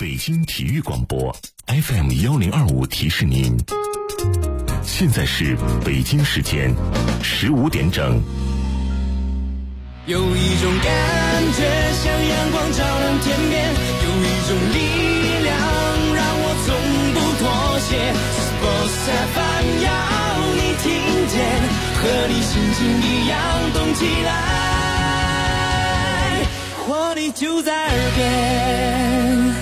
北京体育广播 FM1025提示您，现在是北京时间15点整。 有一种感觉像阳光照亮天边，有一种力量让我从不妥协。Sports FM 要你听见，和你心情一样动起来，活力就在耳边。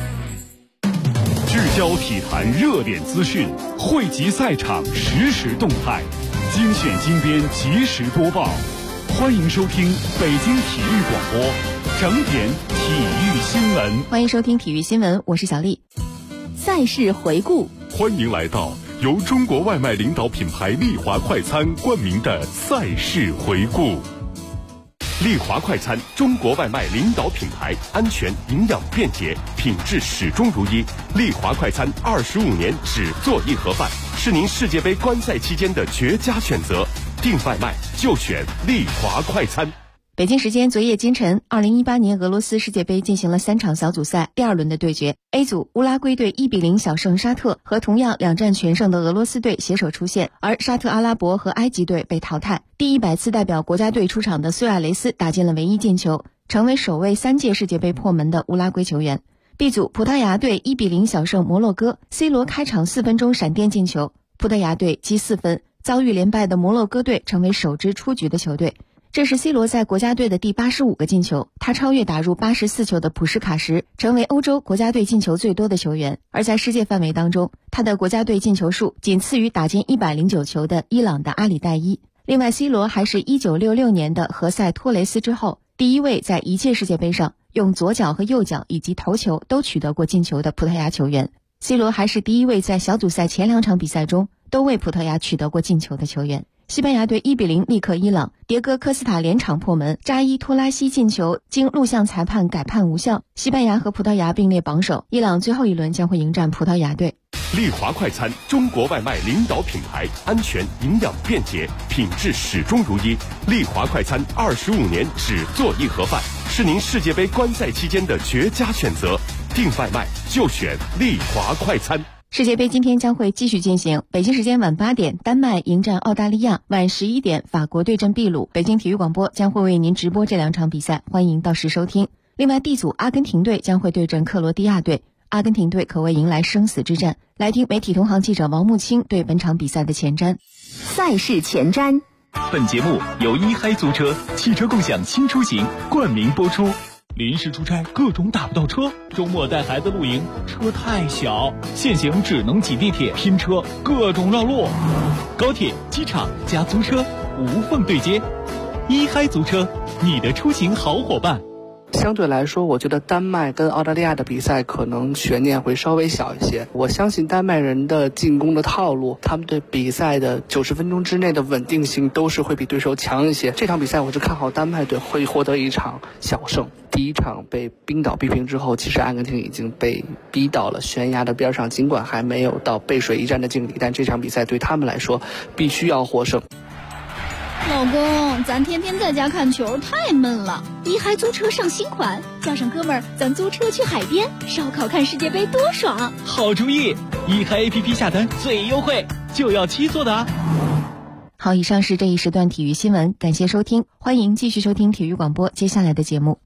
聚焦体坛热点资讯，汇集赛场实时动态，精选精编及时播报。欢迎收听北京体育广播整点体育新闻。 欢迎收听体育新闻，我是小丽。赛事回顾， 欢迎来到由中国外卖领导品牌丽华快餐冠名的赛事回顾。丽华快餐，中国外卖领导品牌，安全、营养、便捷，品质始终如一。丽华快餐25年只做一盒饭，是您世界杯观赛期间的绝佳选择。订外卖就选丽华快餐。 北京时间昨夜今晨，2018年俄罗斯世界杯进行了3场小组赛第2轮的对决。A 组乌拉圭队1-0小胜沙特，和同样2战全胜的俄罗斯队携手出线，而沙特阿拉伯和埃及队被淘汰。第100次代表国家队出场的苏亚雷斯打进了唯一进球，成为首位3届世界杯破门的乌拉圭球员。B 组葡萄牙队1-0小胜摩洛哥，C 罗开场4分钟闪电进球，葡萄牙队积4分。遭遇连败的摩洛哥队成为首支出局的球队，这是 C 罗在国家队的第85个进球，他超越打入84球的普什卡什，成为欧洲国家队进球最多的球员。而在世界范围当中，他的国家队进球数仅次于打进109球的伊朗的阿里代伊。另外 C 罗还是1966年的何塞托雷斯之后第一位在一届世界杯上用左脚和右脚以及头球都取得过进球的葡萄牙球员。 C 罗还是第一位在小组赛前2场比赛中都为葡萄牙取得过进球的球员。西班牙队1-0力克伊朗，迭戈科斯塔连场破门，扎伊托拉西进球经录像裁判改判无效。西班牙和葡萄牙并列榜首，伊朗最后一轮将会迎战葡萄牙队。 丽华快餐，中国外卖领导品牌，安全、营养、便捷，品质始终如一。丽华快餐25年只做一盒饭，是您世界杯观赛期间的绝佳选择。订外卖就选丽华快餐。 世界杯今天将会继续进行，北京时间晚8点，丹麦迎战澳大利亚，晚11点，法国对阵秘鲁。北京体育广播将会为您直播这2场比赛，欢迎到时收听。另外 D 组阿根廷队将会对阵克罗地亚队，阿根廷队可谓迎来生死之战。来听媒体同行记者王木清对本场比赛的前瞻。 赛事前瞻。 本节目由一嗨租车汽车共享新出行冠名播出。临时出差各种打不到车，周末带孩子露营车太小，现行只能挤地铁拼车，各种绕路。高铁、机场加租车无缝对接，一嗨租车，你的出行好伙伴。 相对来说，我觉得丹麦跟澳大利亚的比赛可能悬念会稍微小一些。我相信丹麦人的进攻的套路，他们对比赛的90分钟之内的稳定性都是会比对手强一些。这场比赛我是看好丹麦队会获得一场小胜。第1场被冰岛逼平之后，其实阿根廷已经被逼到了悬崖的边上，尽管还没有到背水一战的境地，但这场比赛对他们来说必须要获胜。 老公，咱天天在家看球太闷了，一嗨租车上新款，叫上哥们儿，咱租车去海边烧烤看世界杯多爽！ 好主意，一嗨 APP 下单最优惠，就要7座的啊！ 好，以上是这一时段体育新闻，感谢收听，欢迎继续收听体育广播接下来的节目。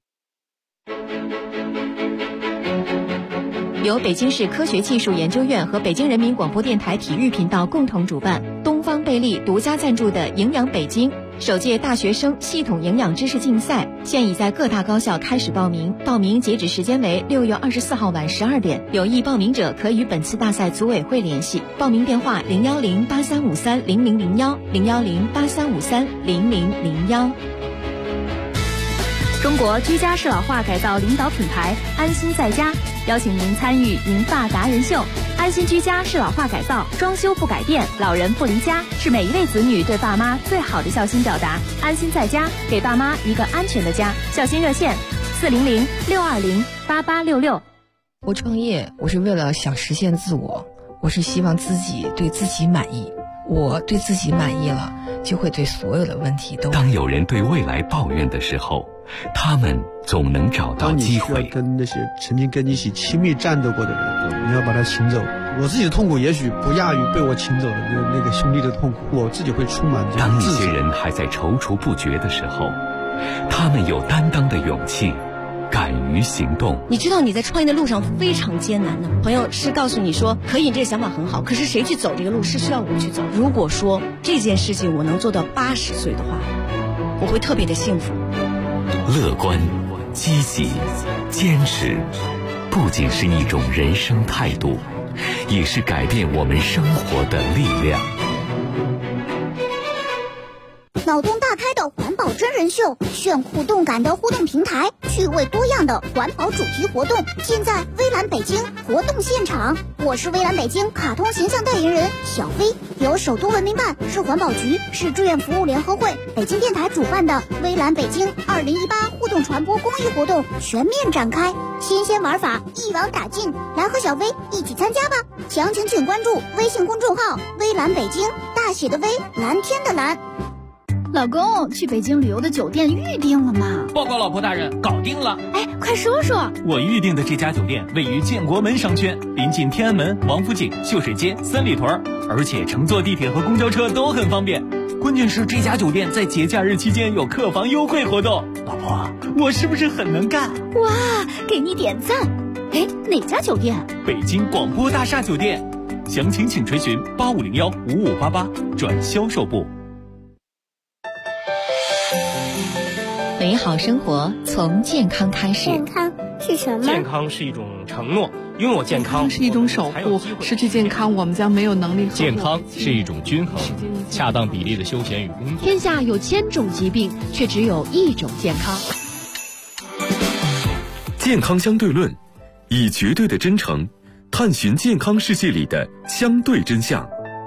由北京市科学技术研究院和北京人民广播电台体育频道共同主办，东方贝利独家赞助的营养北京首届大学生系统营养知识竞赛现已在各大高校开始报名，报名截止时间为6月24号晚12点，有意报名者可与本次大赛组委会联系，报名电话01083530001 01083530001。 中国居家适老化改造领导品牌安心在家邀请您参与银发达人秀。安心居家适老化改造，装修不改变，老人不离家，是每一位子女对爸妈最好的孝心表达。安心在家，给爸妈一个安全的家。孝心热线400-620-8866。 我创业，我是为了想实现自我，我是希望自己对自己满意。我对自己满意了，就会对所有的问题都。 当有人对未来抱怨的时候， 他们总能找到机会。 当你需要跟那些曾经跟你一起亲密战斗过的人，你要把他请走。我自己的痛苦也许不亚于被我请走的那个兄弟的痛苦，我自己会充满这当一种自责。 些人还在踌躇不决的时候，他们有担当的勇气，敢于行动。 你知道你在创业的路上非常艰难的，朋友是告诉你说可以，这个想法很好，可是谁去走这个路是需要我去走。如果说这件事情我能做到80岁的话，我会特别的幸福。 乐观、积极、坚持，不仅是一种人生态度，也是改变我们生活的力量。 脑洞大开的环保真人秀，炫酷动感的互动平台，趣味多样的环保主题活动，尽在微蓝北京活动现场。我是微蓝北京卡通形象代言人小飞，由首都文明办、市环保局、市志愿服务联合会、北京电台主办的微蓝北京2018互动传播公益活动全面展开，新鲜玩法一网打尽，来和小飞一起参加吧！详情请关注微信公众号微蓝北京，大写的微，蓝天的蓝。 老公，去北京旅游的酒店预定了吗？ 报告老婆大人，搞定了。 哎，快说说。 我预定的这家酒店位于建国门商圈，临近天安门、王府井、秀水街、三里屯，而且乘坐地铁和公交车都很方便。关键是这家酒店在节假日期间有客房优惠活动。老婆，我是不是很能干？ 哇，给你点赞。哎，哪家酒店？ 北京广播大厦酒店。详情请垂询85015588转销售部。 美好生活从健康开始。 健康是什么？ 健康是一种承诺，拥有健康是一种守护，失去健康我们将没有能力。 健康是一种均衡，恰当比例的休闲与工作。 天下有1000种疾病，却只有1种健康。 健康相对论，以绝对的真诚探寻健康世界里的相对真相。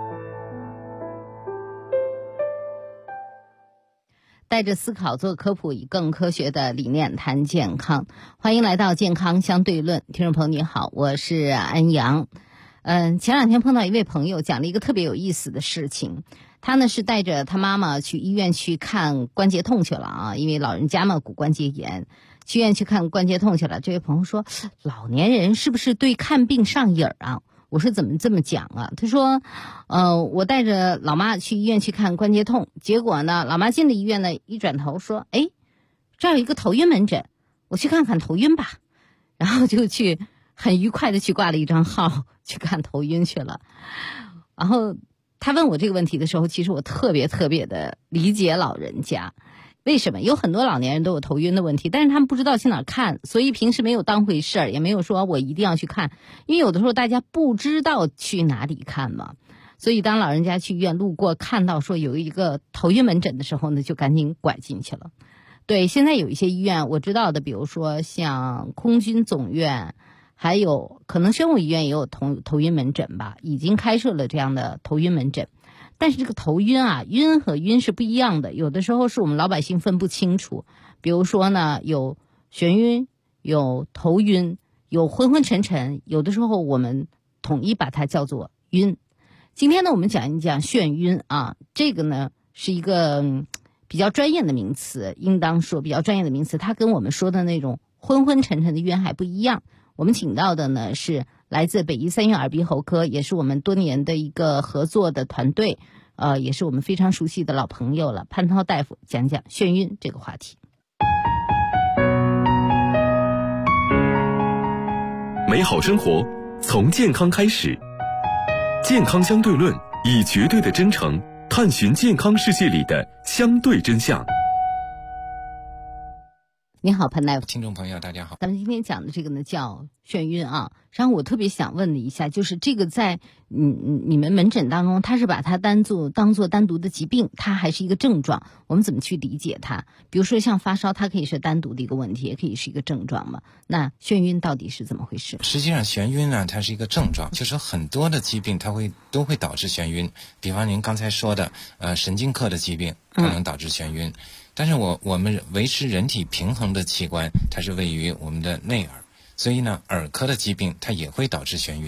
带着思考做科普，以更科学的理念谈健康。欢迎来到健康相对论，听众朋友你好，我是安阳。前两天碰到一位朋友，讲了一个特别有意思的事情。他呢是带着他妈妈去医院去看关节痛去了啊，因为老人家嘛骨关节炎，去医院去看关节痛去了。这位朋友说，老年人是不是对看病上瘾啊？我说怎么这么讲啊？他说，我带着老妈去医院去看关节痛，结果呢，老妈进了医院呢，一转头说，哎，这儿有一个头晕门诊，我去看看头晕吧。然后就去很愉快的去挂了一张号去看头晕去了。然后他问我这个问题的时候，其实我特别的理解老人家。为什么？有很多老年人都有头晕的问题，但是他们不知道去哪儿看，所以平时没有当回事儿，也没有说我一定要去看，因为有的时候大家不知道去哪里看嘛。所以当老人家去医院路过看到说有一个头晕门诊的时候呢，就赶紧拐进去了。对，现在有一些医院我知道的，比如说像空军总院，还有可能生物医院也有头晕门诊吧，已经开设了这样的头晕门诊。但是这个头晕啊，晕和晕是不一样的，有的时候是我们老百姓分不清楚。比如说呢，有眩晕，有头晕，有昏昏沉沉，有的时候我们统一把它叫做晕。今天呢，我们讲一讲眩晕啊，这个呢是一个比较专业的名词，应当说比较专业的名词，它跟我们说的那种昏昏沉沉的晕还不一样。我们请到的呢是来自北医三院耳鼻喉科，也是我们多年的一个合作的团队，也是我们非常熟悉的老朋友了，潘涛大夫讲讲眩晕这个话题。 美好生活从健康开始，健康相对论，以绝对的真诚探寻健康世界里的相对真相。 你好，潘大夫。 听众朋友大家好。 咱们今天讲的这个呢叫眩晕啊，然后我特别想问的一下，就是这个在你们门诊当中，它是把它当做单独的疾病，它还是一个症状，我们怎么去理解它？比如说像发烧，它可以是单独的一个问题，也可以是一个症状嘛。那眩晕到底是怎么回事？ 实际上眩晕呢，它是一个症状，就是很多的疾病都会导致眩晕，比方您刚才说的神经科的疾病可能导致眩晕。但是我们维持人体平衡的器官，它是位于我们的内耳，所以呢，耳科的疾病它也会导致眩晕。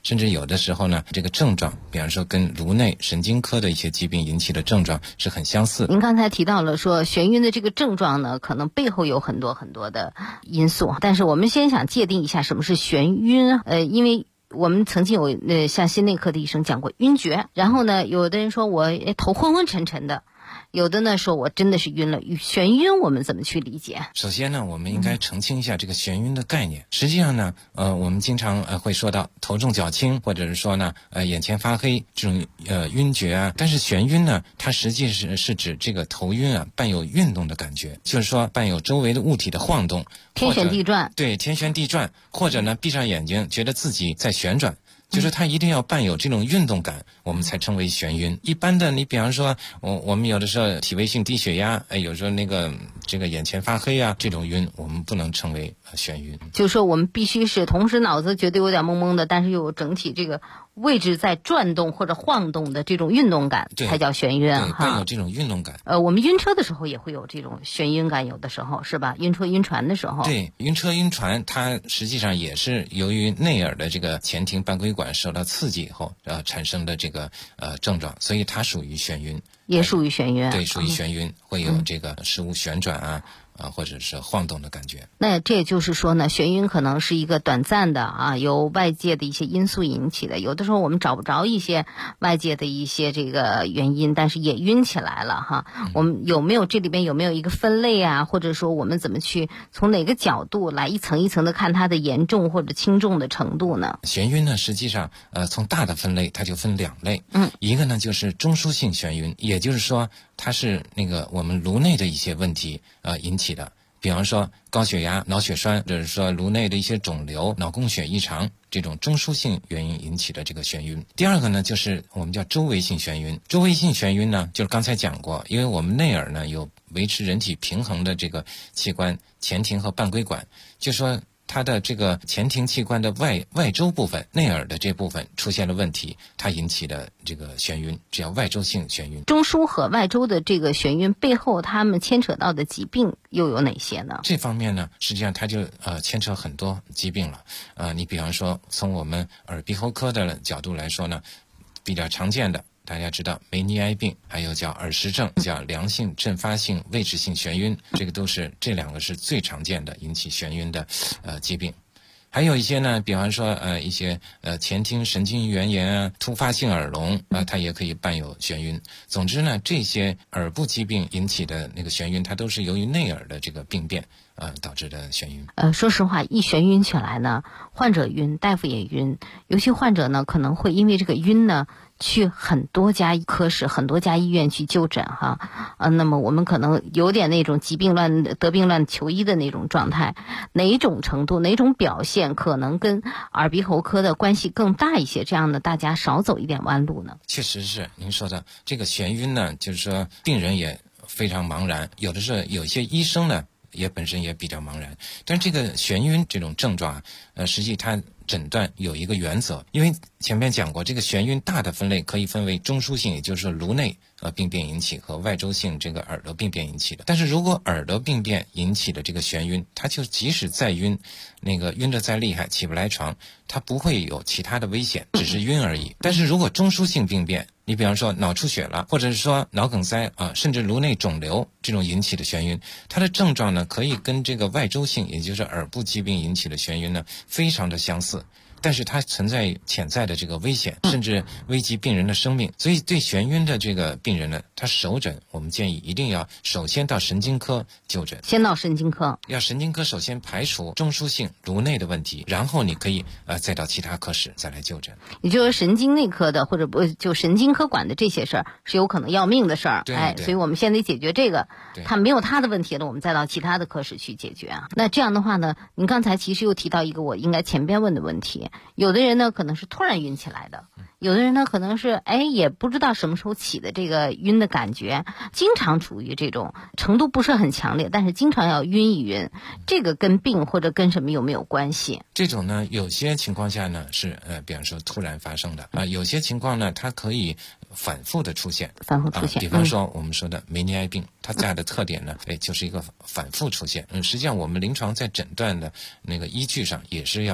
甚至有的时候呢，这个症状，比方说跟颅内神经科的一些疾病引起的症状是很相似。 您刚才提到了说眩晕的这个症状呢，可能背后有很多很多的因素，但是我们先想界定一下什么是眩晕。因为我们曾经有像心内科的医生讲过晕厥，然后呢，有的人说我头昏昏沉沉的。有的呢说我真的是晕了，眩晕我们怎么去理解？ 首先呢，我们应该澄清一下这个眩晕的概念。实际上呢，我们经常会说到头重脚轻，或者是说呢，眼前发黑这种晕厥啊。但是眩晕呢，它实际是指这个头晕啊伴有运动的感觉，就是说伴有周围的物体的晃动， 天旋地转。 对，天旋地转，或者呢闭上眼睛觉得自己在旋转。就是它一定要伴有这种运动感，我们才称为眩晕。一般的，你比方说，我们有的时候体位性低血压，有时候这个眼前发黑啊，这种晕我们不能称为眩晕。 就是说，我们必须是同时脑子觉得有点懵懵的，但是又有整体这个位置在转动或者晃动的这种运动感，才叫眩晕对，伴有这种运动感。 我们晕车的时候也会有这种眩晕感，有的时候是吧？晕车晕船的时候。 对，晕车晕船，它实际上也是由于内耳的这个前庭半规管受到刺激以后产生的这个症状，所以它属于眩晕。 也属于眩晕。 对，属于眩晕，会有这个事物旋转啊。或者是晃动的感觉。 那这也就是说呢，眩晕可能是一个短暂的由外界的一些因素引起的。有的时候我们找不着一些外界的一些这个原因，但是也晕起来了哈。我们这里边有没有一个分类啊？或者说我们怎么去从哪个角度来一层一层的看它的严重或者轻重的程度呢？ 眩晕呢，实际上从大的分类它就分两类。一个呢就是中枢性眩晕，也就是说它是我们颅内的一些问题引起的，比方说高血压、脑血栓，或者是说颅内的一些肿瘤、脑供血异常，这种中枢性原因引起的这个眩晕。第二个呢，就是我们叫周围性眩晕。周围性眩晕呢，就是刚才讲过，因为我们内耳呢有维持人体平衡的这个器官前庭和半规管，就说它的这个前庭器官的外周部分，内耳的这部分出现了问题，它引起的这个眩晕，这叫外周性眩晕。 中枢和外周的这个眩晕背后，它们牵扯到的疾病又有哪些呢？ 这方面呢，实际上它就牵扯很多疾病了。你比方说，从我们耳鼻喉科的角度来说呢，比较常见的。大家知道梅尼埃病，还有叫耳石症，叫良性阵发性位置性眩晕，这两个是最常见的引起眩晕的疾病。还有一些呢，比方说一些前庭神经元炎啊、突发性耳聋它也可以伴有眩晕。总之呢，这些耳部疾病引起的那个眩晕，它都是由于内耳的这个病变导致的眩晕。 说实话，一眩晕起来呢，患者晕，大夫也晕。尤其患者呢，可能会因为这个晕呢，去很多家科室、很多家医院去就诊哈。那么我们可能有点那种得病乱求医的那种状态。哪种程度、哪种表现可能跟耳鼻喉科的关系更大一些？这样呢，大家少走一点弯路呢？ 确实是您说的这个眩晕呢，就是说病人也非常茫然，有的是有一些医生呢。也本身也比较茫然，但这个眩晕这种症状实际它诊断有一个原则，因为前面讲过，这个眩晕大的分类可以分为中枢性，也就是说颅内病变引起和外周性这个耳朵病变引起的。但是如果耳朵病变引起的这个眩晕，它就即使再晕，晕得再厉害起不来床，它不会有其他的危险，只是晕而已。但是如果中枢性病变，你比方说脑出血了，或者是说脑梗塞甚至颅内肿瘤这种引起的眩晕，它的症状呢可以跟这个外周性，也就是耳部疾病引起的眩晕呢非常的相似。但是它存在潜在的这个危险，甚至危及病人的生命。所以对眩晕的这个病人呢，他首诊我们建议一定要首先到神经科就诊。 先到神经科， 要神经科首先排除中枢性颅内的问题，然后你可以再到其他科室再来就诊。 也就是神经内科的或者就神经科管的这些事儿是有可能要命的事儿。 对， 所以我们先得解决这个，他没有他的问题了，我们再到其他的科室去解决啊。那这样的话呢，您刚才其实又提到一个我应该前边问的问题。有的人呢可能是突然晕起来的，有的人呢可能是也不知道什么时候起的这个晕的感觉，经常处于这种程度不是很强烈，但是经常要晕一晕，这个跟病或者跟什么有没有关系？ 这种呢有些情况下呢是比方说突然发生的有些情况呢它可以反复的出现，比方说我们说的梅尼埃病，它大的特点呢就是一个反复出现。实际上我们临床在诊断的那个依据上也是要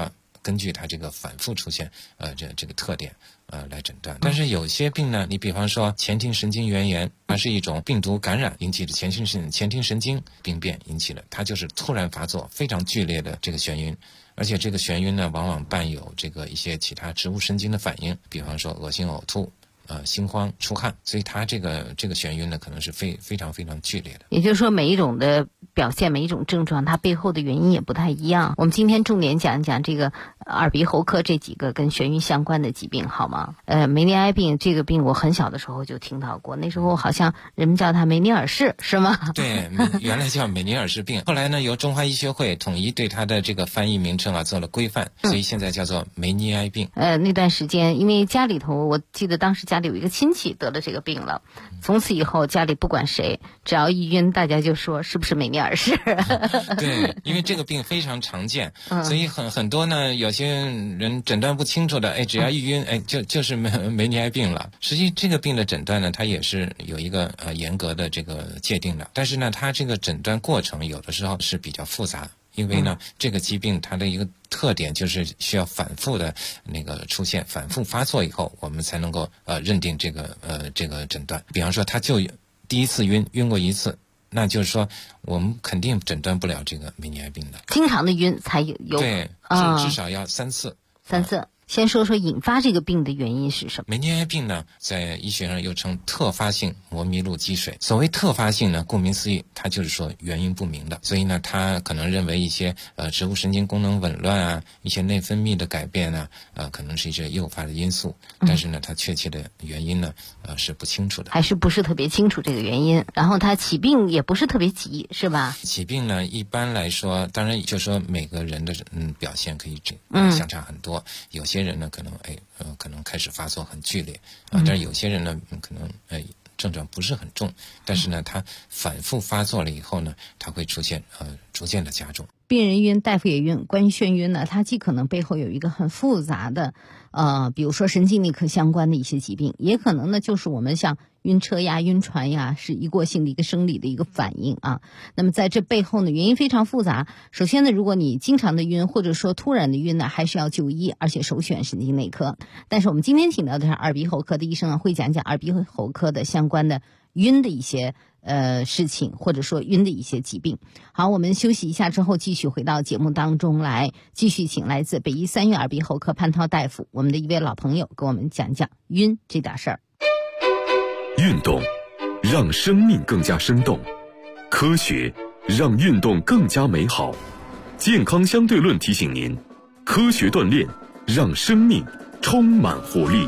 根据它这个反复出现这个特点来诊断。但是有些病呢，你比方说前庭神经元炎，它是一种病毒感染引起的前庭神经病变引起的，它就是突然发作非常剧烈的这个眩晕，而且这个眩晕呢往往伴有这个一些其他植物神经的反应，比方说恶心呕吐心慌出汗，所以它这个眩晕呢可能是非常非常剧烈的。 也就是说每一种的表现，每一种症状它背后的原因也不太一样。我们今天重点讲一讲这个耳鼻喉科这几个跟眩晕相关的疾病好吗？梅尼埃病这个病我很小的时候就听到过，那时候好像人们叫它梅尼尔氏是吗？ 对，原来叫梅尼尔氏病，后来呢由中华医学会统一对它的这个翻译名称做了规范，所以现在叫做梅尼埃病。 那段时间因为家里头，我记得当时家里有一个亲戚得了这个病了，从此以后家里不管谁只要一晕，大家就说是不是梅尼尔氏对，因为这个病非常常见，所以很多呢有些人诊断不清楚的，只要一晕就是梅尼埃病了。实际这个病的诊断呢，它也是有一个严格的这个界定的，但是呢它这个诊断过程有的时候是比较复杂，因为呢这个疾病它的一个特点就是需要反复的那个出现，反复发作以后我们才能够认定这个诊断。比方说他就第一次晕过一次，那就是说我们肯定诊断不了这个梅尼埃病的。 经常的晕才有对，至少要3次。 先说说引发这个病的原因是什么？ 梅尼埃病呢，在医学上又称特发性磨迷路积水。所谓特发性呢，顾名思义，它就是说原因不明的。所以呢，他可能认为一些植物神经功能紊乱啊，一些内分泌的改变啊，可能是一些诱发的因素。但是呢，它确切的原因呢，是不清楚的， 还是不是特别清楚这个原因。然后它起病也不是特别急，是吧？ 起病呢，一般来说，当然就说每个人的表现可以相差很多。有些人呢可能开始发作很剧烈但是有些人呢可能症状不是很重，但是呢他反复发作了以后呢，他会出现逐渐的加重。 病人晕，大夫也晕。关于眩晕呢，它既可能背后有一个很复杂的比如说神经内科相关的一些疾病，也可能呢就是我们像晕车呀、晕船呀，是一过性的一个生理的一个反应啊。那么在这背后呢，原因非常复杂。首先呢，如果你经常的晕，或者说突然的晕呢，还是要就医，而且首选神经内科。但是我们今天请到的是耳鼻喉科的医生会讲讲耳鼻喉科的相关的晕的一些事情，或者说晕的一些疾病。好，我们休息一下之后继续回到节目当中来，继续请来自北医3院耳鼻喉科潘涛大夫，我们的一位老朋友，给我们讲讲晕这点事儿。 运动让生命更加生动，科学让运动更加美好。健康相对论提醒您，科学锻炼让生命充满活力。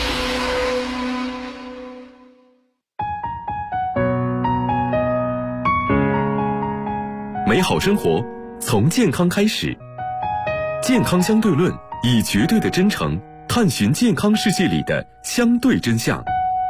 美好生活从健康开始，健康相对论以绝对的真诚探寻健康世界里的相对真相。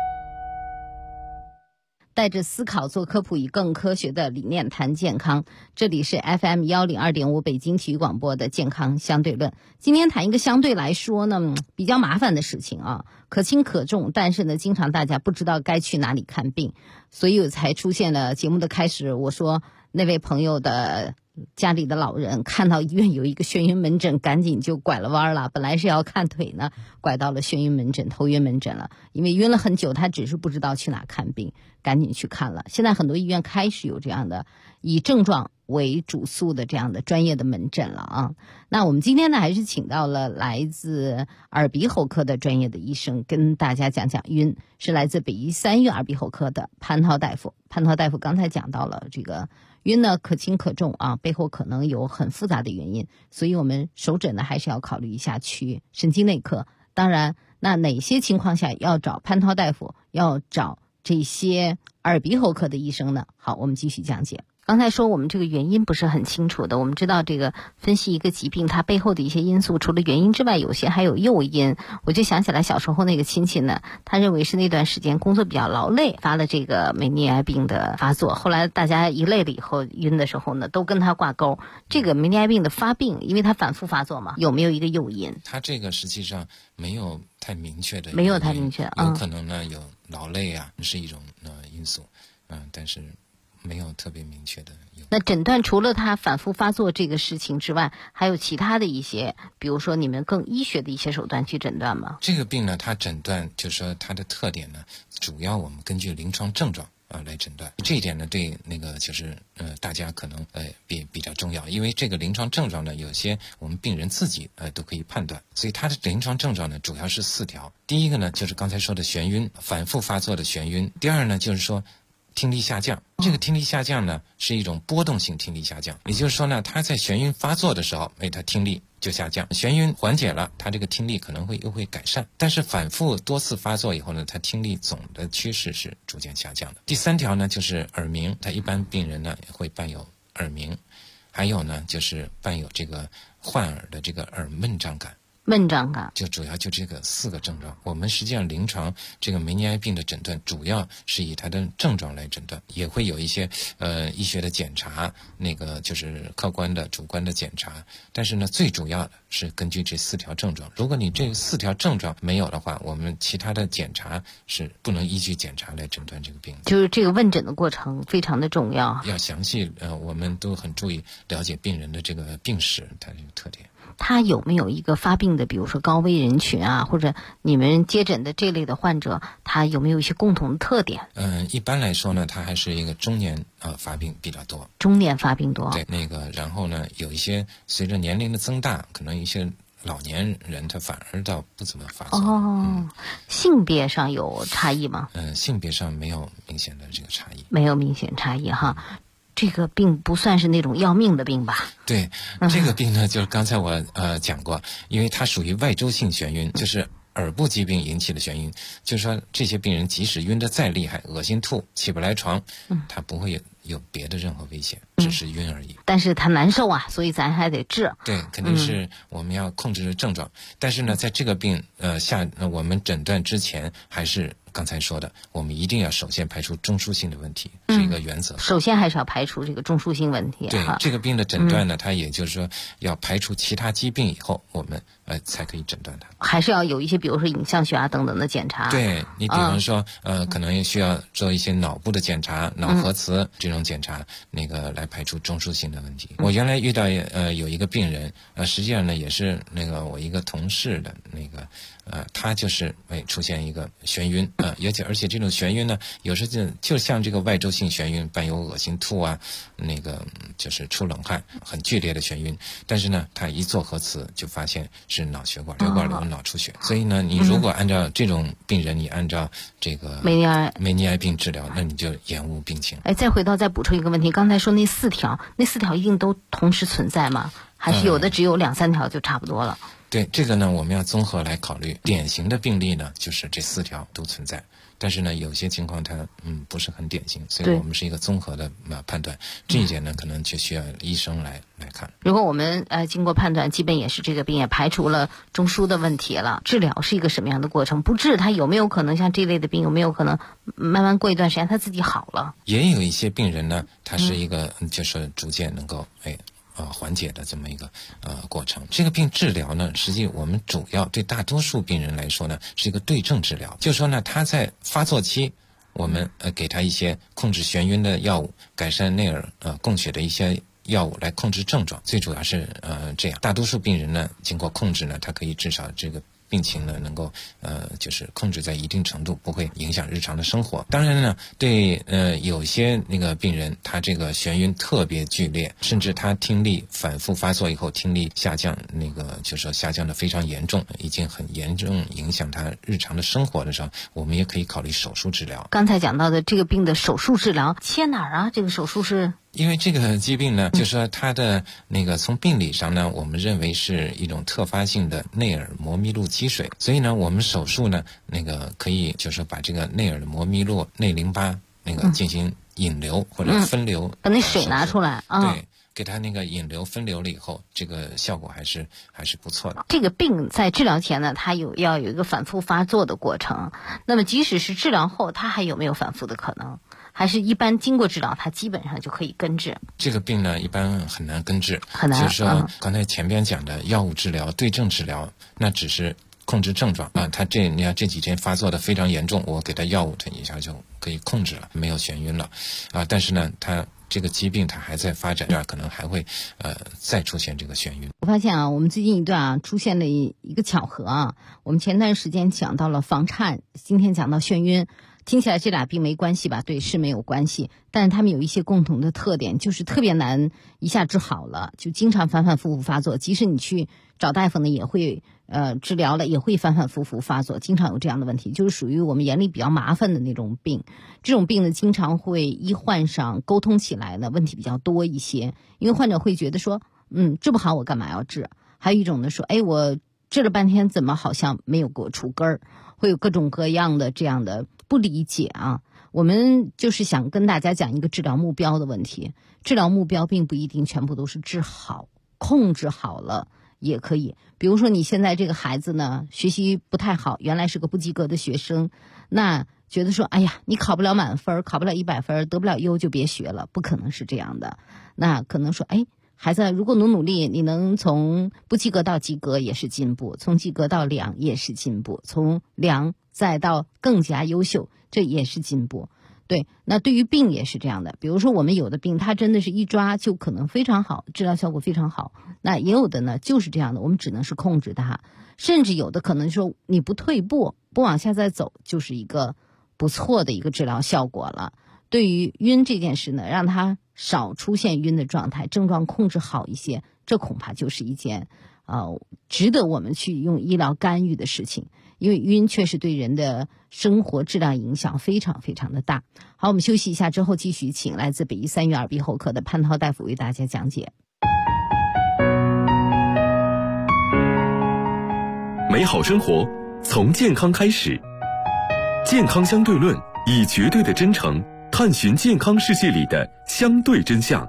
带着思考做科普，以更科学的理念谈健康。这里是 FM102.5 北京体育广播的健康相对论。今天谈一个相对来说呢比较麻烦的事情啊，可轻可重，但是呢经常大家不知道该去哪里看病，所以才出现了节目的开始，我说那位朋友的家里的老人看到医院有一个眩晕门诊，赶紧就拐了弯了，本来是要看腿呢，拐到了眩晕门诊、头晕门诊了。因为晕了很久，他只是不知道去哪看病，赶紧去看了。现在很多医院开始有这样的以症状为主诉的这样的专业的门诊了啊。那我们今天呢还是请到了来自耳鼻喉科的专业的医生，跟大家讲讲晕，是来自北医3院耳鼻喉科的潘涛大夫。潘涛大夫刚才讲到了这个晕呢可轻可重啊，背后可能有很复杂的原因，所以我们首诊呢还是要考虑一下去神经内科。当然那哪些情况下要找潘涛大夫，要找这些耳鼻喉科的医生呢？好，我们继续讲解。刚才说我们这个原因不是很清楚的，我们知道这个分析一个疾病它背后的一些因素，除了原因之外，有些还有诱因。我就想起来小时候那个亲戚呢，他认为是那段时间工作比较劳累发了这个梅尼埃病的发作，后来大家一累了以后晕的时候呢，都跟他挂钩。这个梅尼埃病的发病，因为它反复发作嘛，有没有一个诱因？ 它这个实际上没有太明确的， 没有太明确， 有可能呢有劳累啊是一种因素，但是没有特别明确的。 那诊断除了他反复发作这个事情之外，还有其他的一些，比如说你们更医学的一些手段去诊断吗？ 这个病呢，它诊断就是说它的特点呢，主要我们根据临床症状来诊断。这一点呢，对那个就是大家可能比较重要，因为这个临床症状呢，有些我们病人自己都可以判断，所以它的临床症状呢，主要是4条。第一个呢，就是刚才说的眩晕，反复发作的眩晕。第二呢，就是说听力下降。这个听力下降呢，是一种波动性听力下降，也就是说呢，他在眩晕发作的时候，他听力就下降，眩晕缓解了，他这个听力可能又会改善。但是反复多次发作以后呢，他听力总的趋势是逐渐下降的。第3条呢，就是耳鸣，他一般病人呢会伴有耳鸣，还有呢就是伴有这个患耳的这个耳闷胀感。 闷胀感就主要就这个4个症状。我们实际上临床这个梅尼埃病的诊断主要是以它的症状来诊断，也会有一些医学的检查，那个就是客观的主观的检查，但是呢最主要的是根据这4条症状。如果你这4条症状没有的话，我们其他的检查是不能依据检查来诊断这个病。 就是这个问诊的过程非常的重要， 要详细我们都很注意了解病人的这个病史，它这个特点。 他有没有一个发病的，比如说高危人群啊，或者你们接诊的这类的患者，他有没有一些共同的特点？ 一般来说呢，他还是一个中年发病比较多。 中年发病多。 对，然后呢，有一些随着年龄的增大，可能一些老年人他反而倒不怎么发作。 性别上有差异吗？ 性别上没有明显的这个差异。 没有明显差异哈。这个病不算是那种要命的病吧？ 对，这个病呢，就是刚才我讲过，因为它属于外周性眩晕，就是耳部疾病引起的眩晕。就是说，这些病人即使晕得再厉害，恶心吐，起不来床，他不会有别的任何危险，只是晕而已。 但是他难受啊，所以咱还得治。 对，肯定是我们要控制症状。但是呢，在这个病我们诊断之前，还是刚才说的，我们一定要首先排除中枢性的问题，是一个原则。 首先还是要排除这个中枢性问题。 对，这个病的诊断呢，它也就是说要排除其他疾病以后，我们才可以诊断它。 还是要有一些，比如说影像学啊等等的检查。 对，你比方说可能也需要做一些脑部的检查，脑核磁这种检查，来排除中枢性的问题。我原来遇到有一个病人，实际上呢也是我一个同事的他就是出现一个眩晕，而且这种眩晕呢，有时就像这个外周性眩晕，伴有恶心吐啊，就是出冷汗，很剧烈的眩晕。但是呢，他一做核磁就发现是脑血管瘤、脑出血。所以呢，你如果按照这种病人，你按照这个梅尼埃病治疗，那你就延误病情。 再补充一个问题，刚才说那4条一定都同时存在吗？还是有的只有2、3条就差不多了？ 对，这个呢，我们要综合来考虑。典型的病例呢，就是这4条都存在，但是呢，有些情况它不是很典型，所以我们是一个综合的判断。这一点呢，可能就需要医生来看。 如果我们经过判断，基本也是这个病也排除了中枢的问题了，治疗是一个什么样的过程？不治它有没有可能像这类的病，有没有可能慢慢过一段时间它自己好了？ 也有一些病人呢，他是一个就是逐渐能够缓解的这么一个过程。这个病治疗呢，实际我们主要对大多数病人来说呢，是一个对症治疗。就是说呢，他在发作期，我们给他一些控制眩晕的药物，改善内耳供血的一些药物来控制症状。最主要是这样。大多数病人呢，经过控制呢，他可以至少这个病情呢能够就是控制在一定程度，不会影响日常的生活。当然呢，对有些病人，他这个眩晕特别剧烈，甚至他听力反复发作以后听力下降，就是说下降的非常严重，已经很严重影响他日常的生活的时候，我们也可以考虑手术治疗。 刚才讲到的这个病的手术治疗切哪儿啊？这个手术是？ 因为这个疾病呢，就是说它的从病理上呢，我们认为是一种特发性的内耳膜密路积水，所以呢，我们手术呢，可以就是说把这个内耳的膜密路内淋巴进行引流或者分流， 把那水拿出来啊。 对，给它引流分流了以后，这个效果还是不错的。 这个病在治疗前呢，它要有一个反复发作的过程。那么即使是治疗后，它还有没有反复的可能？还是一般经过治疗，它基本上就可以根治？ 这个病呢，一般很难根治， 很难。 就是说，刚才前边讲的药物治疗、对症治疗，那只是控制症状啊。他你看这几天发作的非常严重，我给他药物，他一下就可以控制了，没有眩晕了，但是呢，它这个疾病它还在发展，可能还会再出现这个眩晕。 我发现我们最近一段出现了一个巧合我们前段时间讲到了房颤，今天讲到眩晕。听起来这俩并没关系吧？对，是没有关系，但是他们有一些共同的特点，就是特别难一下治好了，就经常反反复复发作。即使你去找大夫呢，也会治疗了，也会反反复复发作，经常有这样的问题，就是属于我们眼里比较麻烦的那种病。这种病呢，经常会医患上沟通起来呢问题比较多一些，因为患者会觉得说，治不好我干嘛要治？还有一种呢说，我治了半天怎么好像没有给我除根儿，会有各种各样的这样的不理解我们就是想跟大家讲一个治疗目标的问题。治疗目标并不一定全部都是治好，控制好了也可以。比如说你现在这个孩子呢，学习不太好，原来是个不及格的学生，那觉得说，哎呀，你考不了满分，考不了100分，得不了优就别学了，不可能是这样的。那可能说，孩子如果努力，你能从不及格到及格也是进步，从及格到良也是进步，从良再到更加优秀，这也是进步。对，那对于病也是这样的。比如说我们有的病它真的是一抓就可能非常好，治疗效果非常好，那也有的呢就是这样的，我们只能是控制它，甚至有的可能说你不退步，不往下再走，就是一个不错的一个治疗效果了。对于晕这件事呢，让它少出现晕的状态，症状控制好一些，这恐怕就是一件值得我们去用医疗干预的事情。因为晕确实对人的生活质量影响非常非常的大。好，我们休息一下之后继续请来自北医3院耳鼻喉科的潘涛大夫为大家讲解。 美好生活从健康开始，健康相对论以绝对的真诚探寻健康世界里的相对真相。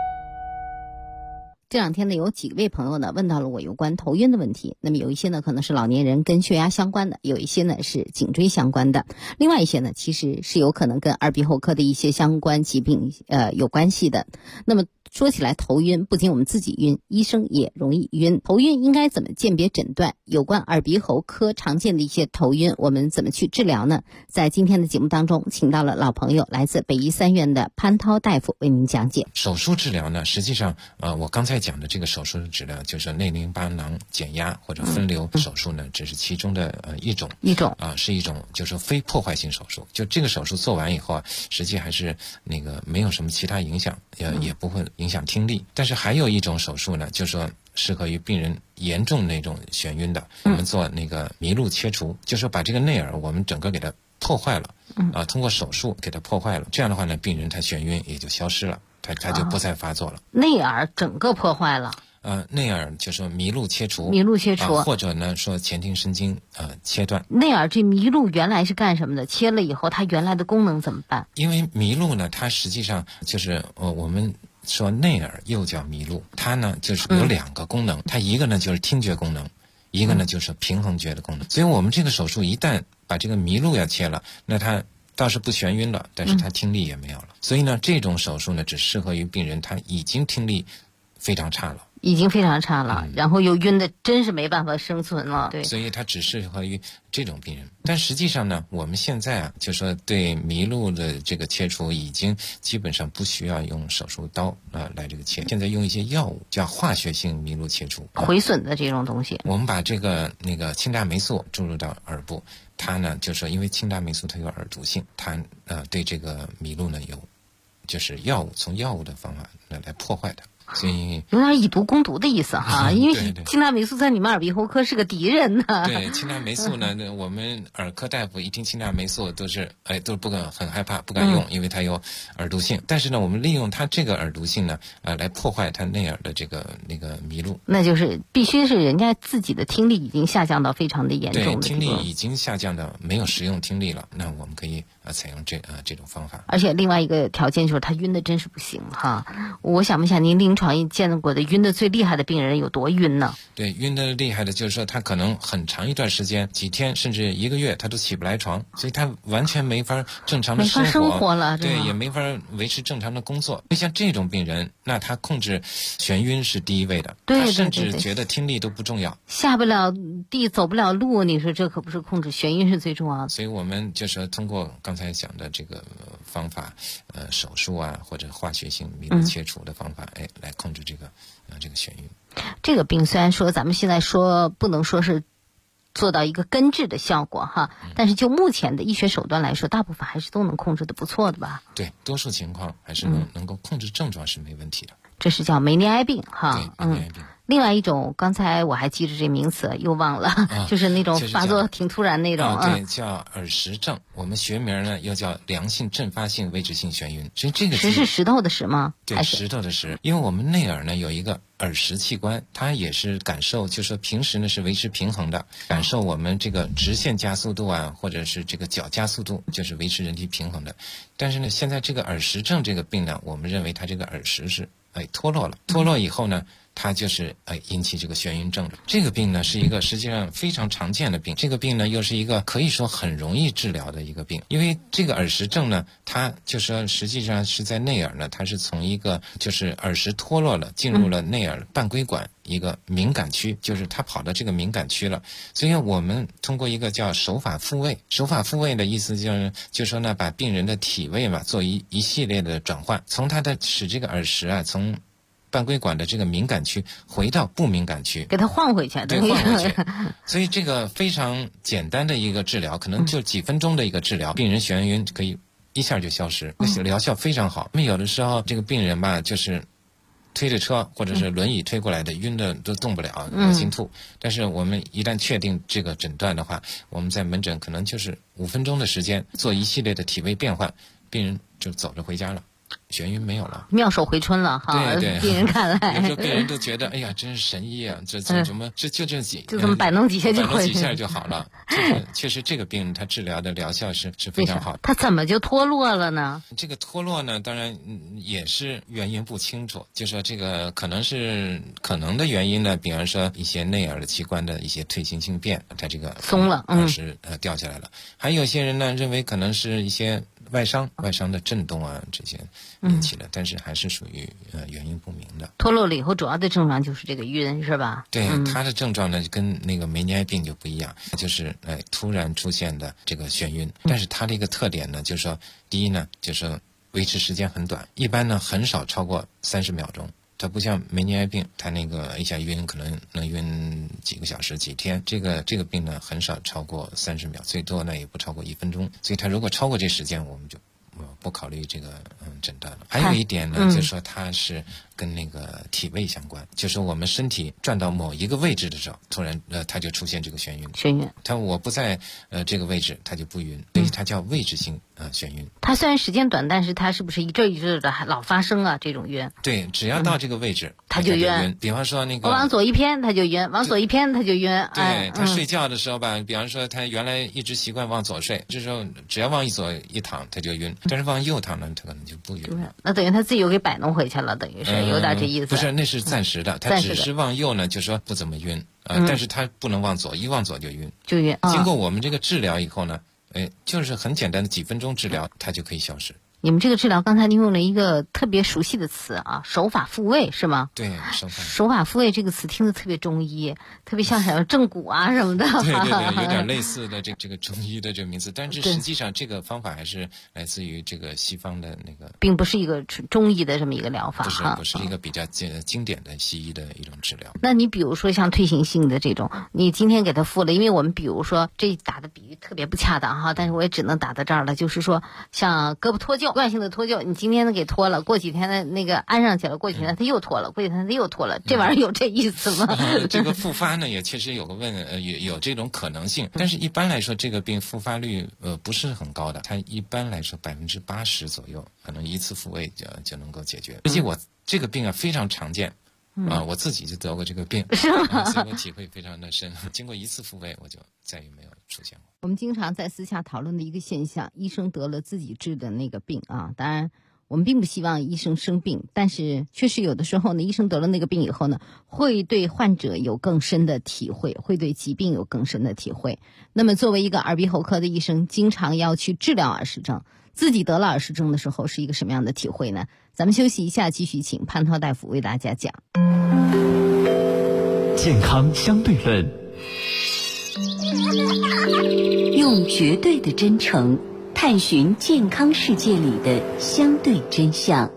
这两天呢，有几位朋友呢问到了我有关头晕的问题。那么有一些呢可能是老年人跟血压相关的，有一些呢是颈椎相关的，另外一些呢其实是有可能跟耳鼻喉科的一些相关疾病有关系的。那么说起来头晕，不仅我们自己晕，医生也容易晕。头晕应该怎么鉴别诊断？有关耳鼻喉科常见的一些头晕，我们怎么去治疗呢？在今天的节目当中，请到了老朋友，来自北医3院的潘涛大夫为您讲解。 手术治疗呢，实际上我刚才讲的这个手术治疗，就是内淋巴囊减压或者分流手术呢，只是其中的一种是一种就是非破坏性手术。就这个手术做完以后实际还是那个没有什么其他影响，也不会影响听力。但是还有一种手术呢，就是说适合于病人严重那种眩晕的，我们做那个麋鹿切除，就是说把这个内耳我们整个给它破坏了，通过手术给它破坏了。这样的话呢，病人他眩晕也就消失了，他就不再发作了。 内耳整个破坏了。 内耳就是说麋鹿切除，或者呢说前庭神经切断。 内耳这麋鹿原来是干什么的？切了以后它原来的功能怎么办？ 因为麋鹿呢，它实际上就是我们说内耳又叫麋鹿，它呢就是有两个功能，它一个呢就是听觉功能，一个呢就是平衡觉的功能。所以我们这个手术一旦把这个麋鹿要切了，那它倒是不眩晕了，但是它听力也没有了。所以呢，这种手术呢只适合于病人他已经听力非常差了。 已经非常差了，然后又晕的真是没办法生存了。对， 所以它只适合于这种病人。但实际上呢，我们现在就说对麋鹿的这个切除已经基本上不需要用手术刀来这个切，现在用一些药物叫化学性麋鹿切除， 毁损的这种东西。 我们把这个氢大霉素注入到耳部，它呢就是说因为氢大霉素它有耳毒性，它对这个麋鹿呢有就是药物从药物的方法来破坏它。所以有点以毒攻毒的意思哈，因为氢大霉素在你们耳鼻喉科是个敌人呢。 对，氢大霉素呢，我们耳科大夫一听氢大霉素都是不敢很害怕，不敢用，因为它有耳毒性。但是呢，我们利用它这个耳毒性呢，来破坏它内耳的那个麋鹿。那就是必须是人家自己的听力已经下降到非常的严重的， 对，听力已经下降到没有实用听力了，那我们可以采用这种方法。 而且另外一个条件就是他晕的真是不行哈。我想问一下，您临床见过的晕的最厉害的病人有多晕呢？ 对，晕的厉害的就是说他可能很长一段时间，几天甚至1个月他都起不来床，所以他完全没法正常的生活， 没法生活了， 对，也没法维持正常的工作。像这种病人，那他控制眩晕是第一位的， 对， 他甚至觉得听力都不重要， 下不了地走不了路，你说这可不是控制眩晕是最重要的。 所以我们就是通过刚才才讲的这个方法，手术啊或者化学性弥勒切除的方法，来控制这个眩晕。 这个病虽然说咱们现在说不能说是做到一个根治的效果哈，但是就目前的医学手段来说，大部分还是都能控制的不错的吧？ 对，多数情况还是能够控制症状是没问题的。 这是叫梅尼埃病哈， 对，梅尼埃病。 另外一种，刚才我还记着这名词，又忘了，就是那种发作挺突然那种。 对，叫耳石症，我们学名呢又叫良性阵发性位置性眩晕。所以这个石是石头的石吗？ 对，石头的石。因为我们内耳呢有一个耳石器官，它也是感受，就是说平时呢是维持平衡的，感受我们这个直线加速度啊，或者是这个角加速度，就是维持人体平衡的。但是呢，现在这个耳石症这个病呢，我们认为它这个耳石是脱落了，脱落以后呢，它就是引起这个眩晕症的。这个病呢是一个实际上非常常见的病，这个病呢又是一个可以说很容易治疗的一个病。因为这个耳石症呢，它就是说实际上是在内耳呢，它是从一个就是耳石脱落了，进入了内耳半规管一个敏感区，就是它跑到这个敏感区了。所以我们通过一个叫手法复位，手法复位的意思就是说呢，把病人的体位嘛做一系列的转换，从它的使这个耳石啊从半规管的这个敏感区回到不敏感区， 给它换回去。 对，换回去。所以这个非常简单的一个治疗，可能就几分钟的一个治疗，病人眩晕可以一下就消失，疗效非常好。因为有的时候这个病人吧，就是推着车或者是轮椅推过来的，晕的都动不了，恶心吐。但是我们一旦确定这个诊断的话，我们在门诊可能就是5分钟的时间，做一系列的体位变换，病人就走着回家了。眩晕没有了， 妙手回春了哈。 对， 病人看来， 有时候病人都觉得，哎呀，真是神医啊！这怎么就这么摆弄几下就好了。确实这个病它治疗的疗效是非常好的。 它怎么就脱落了呢？ 这个脱落呢，当然也是原因不清楚，就说这个可能的原因呢，比方说一些内耳的器官的一些退行性变，它这个松了， 耳石掉下来了。还有些人呢认为可能是一些外伤的震动啊这些引起的，但是还是属于原因不明的。 脱落了以后，主要的症状就是这个晕，是吧？ 对，它的症状呢跟那个梅尼埃病就不一样，就是突然出现的这个眩晕。但是它的一个特点呢，就是说第一呢，就是维持时间很短，一般呢很少超过30秒钟。它不像梅尼埃病，它那个一下晕可能能晕几个小时、几天。这个病呢很少超过30秒，最多呢也不超过1分钟。所以它如果超过这时间，我们就不考虑这个诊断了。还有一点呢，就是说它是跟那个体位相关，就是我们身体转到某一个位置的时候，突然它就出现这个眩晕。它我不在这个位置，它就不晕，所以它叫位置性眩晕。 它虽然时间短，但是它是不是一阵的还老发生啊？这种晕？ 对，只要到这个位置， 它就晕。 比方说那个， 我往左一偏，它就晕；往左一偏，它就晕。 对，他睡觉的时候吧，比方说他原来一直习惯往左睡，这时候只要往左一躺，他就晕；但是往右躺呢，他可能就不晕。 那等于他自己又给摆弄回去了，等于是有点这意思。 不是，那是暂时的，他只是往右呢，就说不怎么晕但是他不能往左，一往左就晕。经过我们这个治疗以后呢，就是很简单的几分钟治疗，它就可以消失。 你们这个治疗刚才您用了一个特别熟悉的词啊，手法复位是吗？ 对， 手法复位这个词听着特别中医，特别像什么正骨啊什么的。 对，有点类似的这个中医的这个名字，但是实际上这个方法还是来自于这个西方的那个， 并不是一个中医的这么一个疗法不是一个比较经典的西医的一种治疗。 那你比如说像退行性的这种，你今天给他复了，因为我们比如说这打的比喻特别不恰当哈，但是我也只能打到这儿了，就是说像胳膊脱臼。惯性的脱臼，你今天给脱了，过几天的那个安上去了，过几天他又脱了，过几天他又脱了，这玩意儿有这意思吗？ 这个复发呢，也确实有这种可能性，但是一般来说，这个病复发率不是很高的，它一般来说80%左右，可能一次复位就能够解决。而且我这个病啊非常常见。我自己就得过这个病，所以我体会非常的深。经过一次复位，我就再也没有出现过。 我们经常在私下讨论的一个现象，医生得了自己治的那个病啊，当然我们并不希望医生生病，但是确实有的时候呢，医生得了那个病以后呢，会对患者有更深的体会，会对疾病有更深的体会。那么作为一个耳鼻喉科的医生，经常要去治疗耳石症，自己得了耳石症的时候是一个什么样的体会呢？咱们休息一下，继续请潘涛大夫为大家讲健康相对论。 用绝对的真诚探寻健康世界里的相对真相。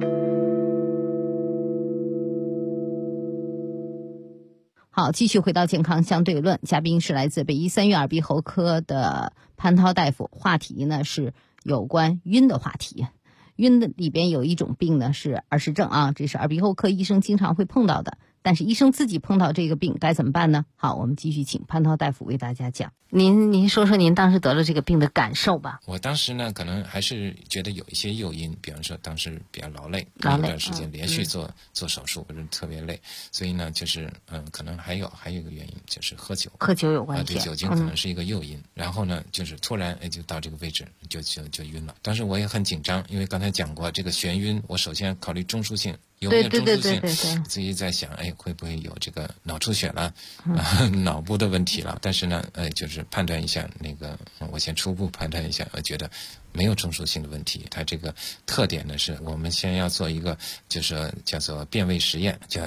好，继续回到健康相对论，嘉宾是来自北医三院耳鼻喉科的潘涛大夫，话题呢是有关晕的话题。晕的里边有一种病呢是耳石症啊，这是耳鼻喉科医生经常会碰到的，但是医生自己碰到这个病该怎么办呢？好，我们继续请潘涛大夫为大家讲。您说说您当时得了这个病的感受吧。 我当时呢可能还是觉得有一些诱因，比方说当时比较劳累，那段时间连续做手术或者特别累，所以呢就是可能还有一个原因就是喝酒有关系， 对，酒精可能是一个诱因，然后呢就是突然就到这个位置就晕了。当时我也很紧张，因为刚才讲过这个眩晕，我首先考虑中枢性，有没有中枢性，自己在想会不会有这个脑出血了，脑部的问题了，但是呢就是判断一下那个，我先初步判断一下，我觉得没有中枢性的问题。它这个特点呢是我们先要做一个就是叫做变位实验，叫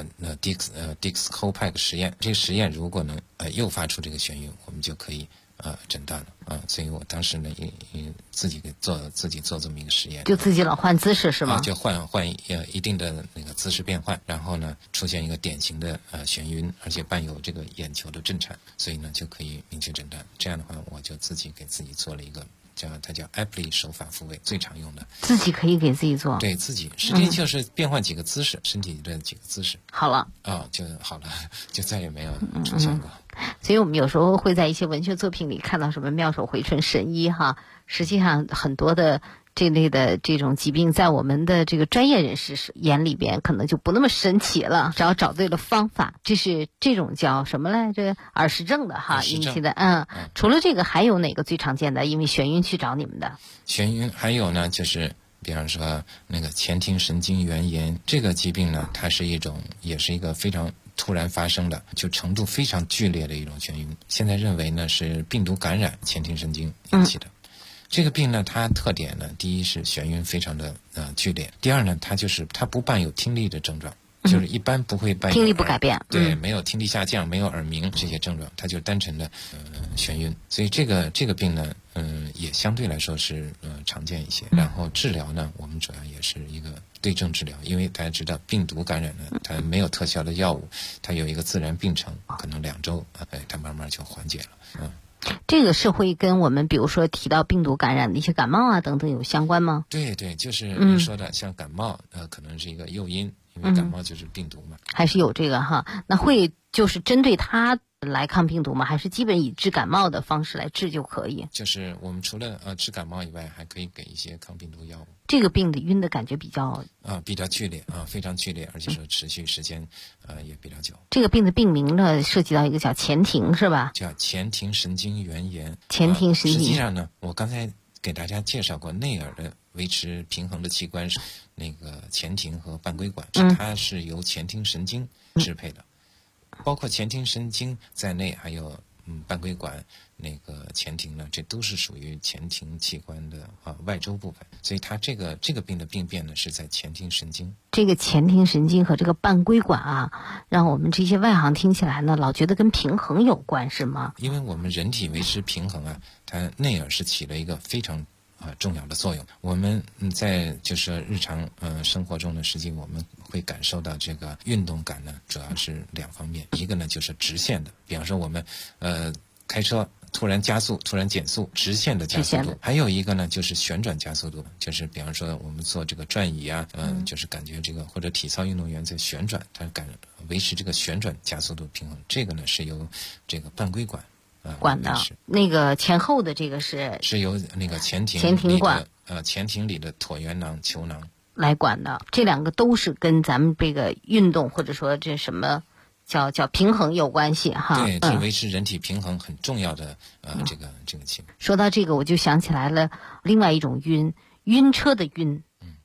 Dix-Hallpike 实验。这个实验如果能诱发出这个眩晕，我们就可以诊断了啊。所以我当时呢也自己做这么一个实验， 就自己老换姿势是吗？ 就换一定的那个姿势变换，然后呢出现一个典型的眩晕，而且伴有这个眼球的震颤，所以呢就可以明确诊断。这样的话，我就自己给自己做了一个它叫 Epley 手法复位，最常用的。 自己可以给自己做？ 对，自己实际就是变换几个姿势，身体的几个姿势， 好了就好了，就再也没有出现过。 所以我们有时候会在一些文学作品里看到什么妙手回春神医哈，实际上很多的这类的这种疾病在我们的这个专业人士眼里边可能就不那么神奇了，只要找对了方法。这种叫什么来着？耳石症的哈引起的。除了这个还有哪个最常见的因为眩晕去找你们的？ 眩晕还有呢就是比方说那个前庭神经元炎，这个疾病呢它是也是一个非常突然发生的，就程度非常剧烈的一种眩晕。现在认为呢是病毒感染前庭神经引起的。这个病呢它特点呢，第一是眩晕非常的剧烈，第二呢它不伴有听力的症状，就是一般不会伴有听力不改变， 对，没有听力下降，没有耳鸣这些症状，它就单纯的眩晕。所以这个病呢也相对来说是常见一些。然后治疗呢我们主要也是一个对症治疗，因为大家知道病毒感染呢它没有特效的药物，它有一个自然病程，可能2周它慢慢就缓解了。 这个是会跟我们比如说提到病毒感染的一些感冒啊等等有相关吗？ 对，就是你说的像感冒可能是一个诱因，因为感冒就是病毒嘛。 还是有这个哈。那会就是针对它来抗病毒吗？还是基本以治感冒的方式来治就可以？ 就是我们除了治感冒以外，还可以给一些抗病毒药物。 这个病的晕的感觉比较剧烈非常剧烈，而且说持续时间也比较久。 这个病的病名呢涉及到一个叫前庭是吧？ 叫前庭神经元炎。 前庭神经实际上呢，我刚才给大家介绍过，内耳的维持平衡的器官是那个前庭和半规管，它是由前庭神经支配的。包括前庭神经在内，还有半规管那个前庭呢，这都是属于前庭器官的外周部分。所以它这个病的病变呢是在前庭神经。 这个前庭神经和这个半规管让我们这些外行听起来呢，老觉得跟平衡有关是吗？ 因为我们人体维持平衡它内耳是起了一个非常重要的作用。我们在就是日常生活中呢，实际我们会感受到这个运动感呢，主要是2方面。一个呢就是直线的，比方说我们开车突然加速、突然减速，直线的加速度；还有一个呢就是旋转加速度，就是比方说我们做这个转椅就是感觉这个或者体操运动员在旋转，他维持这个旋转加速度平衡。这个呢是由这个半规管管的，那个前后的这个是由那个前庭管前庭里的椭圆囊球囊来管的。这2个都是跟咱们这个运动或者说这什么叫平衡有关系哈。 对，是维持人体平衡很重要的这个器官。 说到这个，我就想起来了另外一种晕车的晕。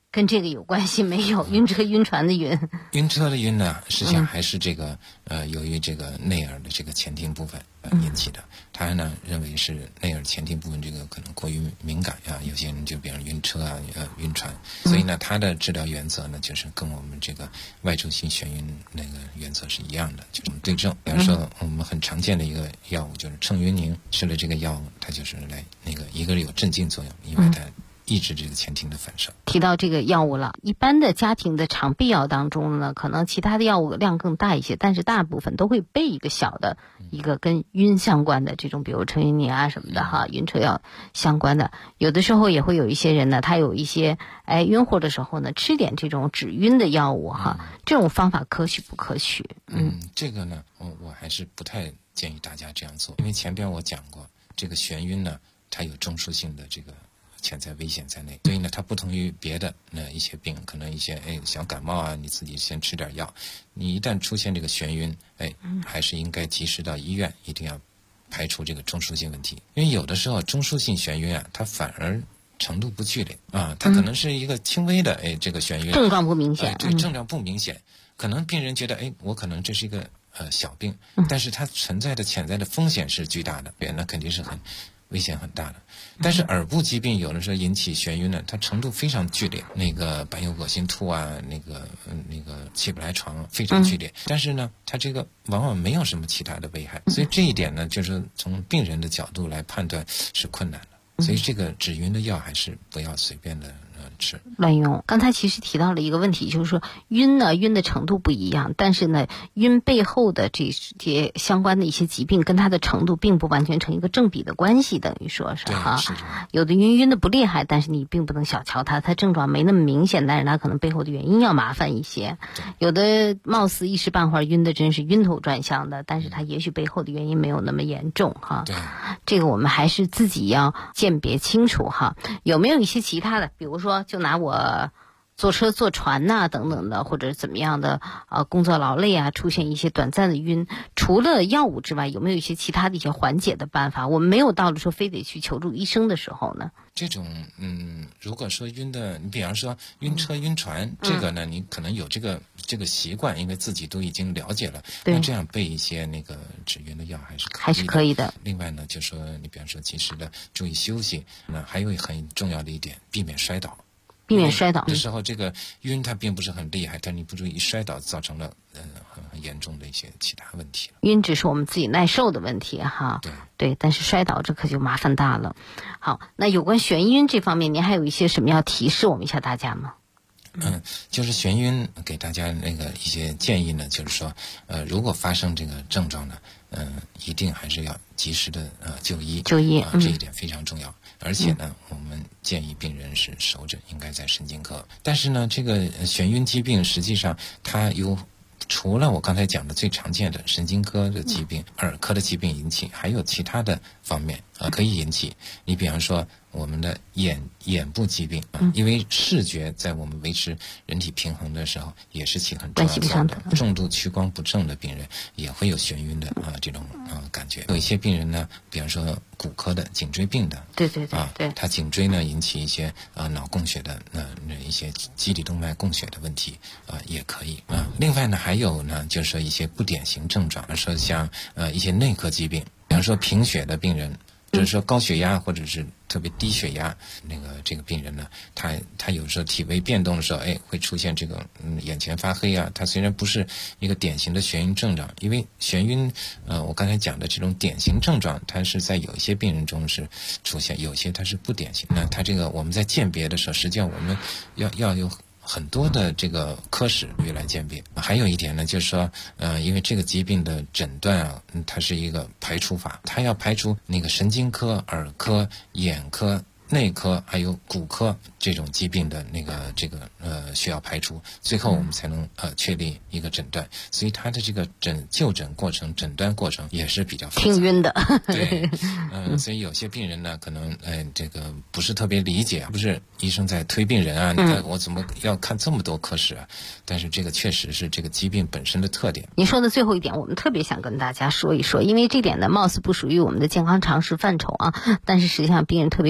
跟这个有关系没有？晕车晕船的晕， 晕车的晕呢，实际上还是这个由于这个内耳的这个前庭部分引起的。他呢认为是内耳前庭部分这个可能过于敏感啊，有些人就比如晕车啊、晕船，所以呢他的治疗原则呢就是跟我们这个外周性眩晕那个原则是一样的，就是对症。比方说我们很常见的一个药物就是乘晕宁，吃了这个药物，它就是来那个一个有镇静作用，因为它抑制这个前庭的反射。 提到这个药物了，一般的家庭的常备药当中呢，可能其他的药物量更大一些，但是大部分都会备一个小的一个跟晕相关的这种，比如乘晕宁啊什么的哈，晕车药相关的。有的时候也会有一些人呢，他有一些晕乎的时候呢，吃点这种止晕的药物哈，这种方法可取不可取？ 这个呢，我还是不太建议大家这样做，因为前边我讲过，这个眩晕呢，它有中枢性的这个潜在危险在内，所以呢，它不同于别的一些病，可能一些小感冒啊，你自己先吃点药，你一旦出现这个眩晕，还是应该及时到医院，一定要排除这个中枢性问题，因为有的时候中枢性眩晕啊，它反而程度不剧烈啊，它可能是一个轻微的这个眩晕， 症状不明显， 对，症状不明显，可能病人觉得我可能这是一个小病，但是它存在的潜在的风险是巨大的，那肯定是很危险很大的。但是耳部疾病有的时候引起眩晕呢，它程度非常剧烈，那个伴有恶心吐啊，那个起不来床，非常剧烈。但是呢，它这个往往没有什么其他的危害，所以这一点呢，就是从病人的角度来判断是困难的。所以这个止晕的药还是不要随便的吃乱用。刚才其实提到了一个问题，就是说晕呢，晕的程度不一样，但是呢，晕背后的这些相关的一些疾病跟它的程度并不完全成一个正比的关系，等于说是哈。有的晕的不厉害，但是你并不能小瞧它，它症状没那么明显，但是它可能背后的原因要麻烦一些。有的貌似一时半会儿晕的真是晕头转向的，但是它也许背后的原因没有那么严重哈。 对， 这个我们还是自己要鉴别清楚哈。有没有一些其他的，比如说就拿我坐车坐船呐等等的，或者怎么样的工作劳累啊，出现一些短暂的晕，除了药物之外，有没有一些其他的一些缓解的办法？我们没有到了说非得去求助医生的时候呢？ 这种如果说晕的，你比方说晕车晕船，这个呢，你可能有这个习惯，因为自己都已经了解了，那这样备一些那个止晕的药还是可以的。另外呢，就说你比方说及时的注意休息，那还有很重要的一点，避免摔倒。 避免摔倒。 这时候这个晕它并不是很厉害，但你不注意一摔倒，造成了很严重的一些其他问题。 晕只是我们自己耐受的问题哈。对，但是摔倒这可就麻烦大了。好，那有关眩晕这方面，您还有一些什么要提示我们一下大家吗？ 就是眩晕给大家那个一些建议呢，就是说如果发生这个症状呢，一定还是要及时的就医，这一点非常重要。而且呢，我们建议病人是首诊应该在神经科。但是呢，这个眩晕疾病实际上它有除了我刚才讲的最常见的神经科的疾病、耳科的疾病引起，还有其他的方面可以引起。你比方说我们的眼部疾病因为视觉在我们维持人体平衡的时候也是起很重要的作用的。重度屈光不正的病人也会有眩晕的这种感觉。有一些病人呢，比方说骨科的颈椎病的， 对， 他颈椎呢引起一些脑供血的一些基底动脉供血的问题也可以另外呢，还有呢就是说一些不典型症状，说像一些内科疾病，比方说贫血的病人。就是说高血压或者是特别低血压这个病人呢，他有时候体位变动的时候，会出现这个眼前发黑啊。他虽然不是一个典型的眩晕症状，因为眩晕我刚才讲的这种典型症状，它是在有一些病人中是出现，有些它是不典型。那它这个我们在鉴别的时候，实际上我们要有很多的这个科室来鉴别。还有一点呢，就是说因为这个疾病的诊断它是一个排除法，它要排除那个神经科、耳科、眼科、内科还有骨科这种疾病的需要排除，最后我们才能确立一个诊断。所以它的这个就诊过程、诊断过程也是比较复杂， 挺晕的。 对，所以有些病人呢，可能这个不是特别理解，不是医生在推病人啊，你看我怎么要看这么多科室啊？但是这个确实是这个疾病本身的特点。 您说的最后一点，我们特别想跟大家说一说，因为这点呢，貌似不属于我们的健康常识范畴啊，但是实际上病人特别有必要了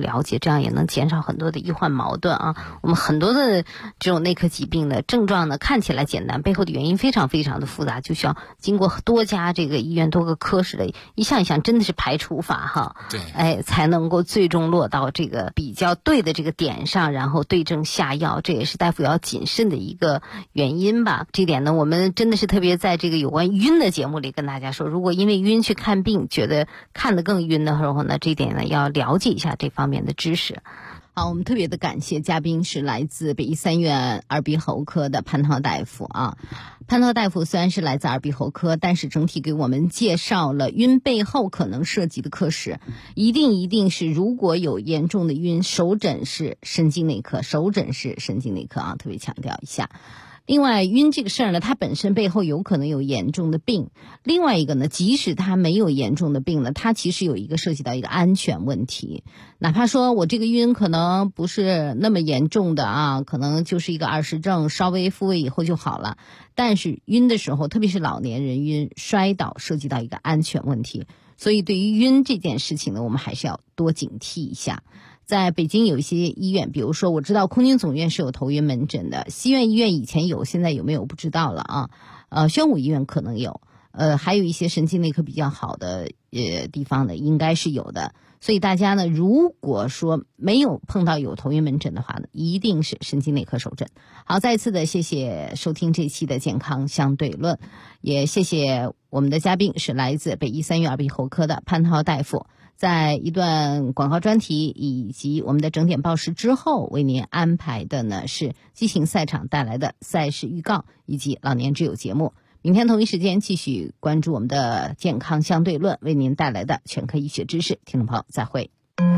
了解，这样也能减少很多的医患矛盾啊。我们很多的这种内科疾病的症状呢，看起来简单，背后的原因非常非常的复杂，就需要经过多家这个医院多个科室的一项一项真的是排除法哈， 对， 才能够最终落到这个比较对的这个点上，然后对症下药，这也是大夫要谨慎的一个原因吧。这点呢，我们真的是特别在这个有关晕的节目里跟大家说，如果因为晕去看病，觉得看得更晕的时候呢，这一点呢要了解一下这方面的知识。好，我们特别的感谢嘉宾是来自北医三院耳鼻喉科的潘涛大夫啊。潘涛大夫虽然是来自耳鼻喉科，但是整体给我们介绍了晕背后可能涉及的科室，一定是如果有严重的晕，首诊是神经内科，首诊是神经内科啊，特别强调一下。另外，晕这个事儿呢，它本身背后有可能有严重的病。另外一个呢，即使它没有严重的病呢，它其实有一个涉及到一个安全问题。哪怕说我这个晕可能不是那么严重的啊，可能就是一个耳石症，稍微复位以后就好了。但是晕的时候，特别是老年人晕、摔倒，涉及到一个安全问题。所以对于晕这件事情呢，我们还是要多警惕一下。在北京有一些医院，比如说我知道空军总院是有头晕门诊的，西苑医院以前有，现在有没有不知道了啊。宣武医院可能有，还有一些神经内科比较好的地方呢，应该是有的。所以大家呢，如果说没有碰到有头晕门诊的话呢，一定是神经内科首诊。好，再一次的谢谢收听这期的健康相对论，也谢谢我们的嘉宾是来自北医三院耳鼻喉科的潘涛大夫。在一段广告专题以及我们的整点报时之后，为您安排的呢是激情赛场带来的赛事预告以及老年之友节目。明天同一时间继续关注我们的健康相对论为您带来的全科医学知识。听众朋友再会。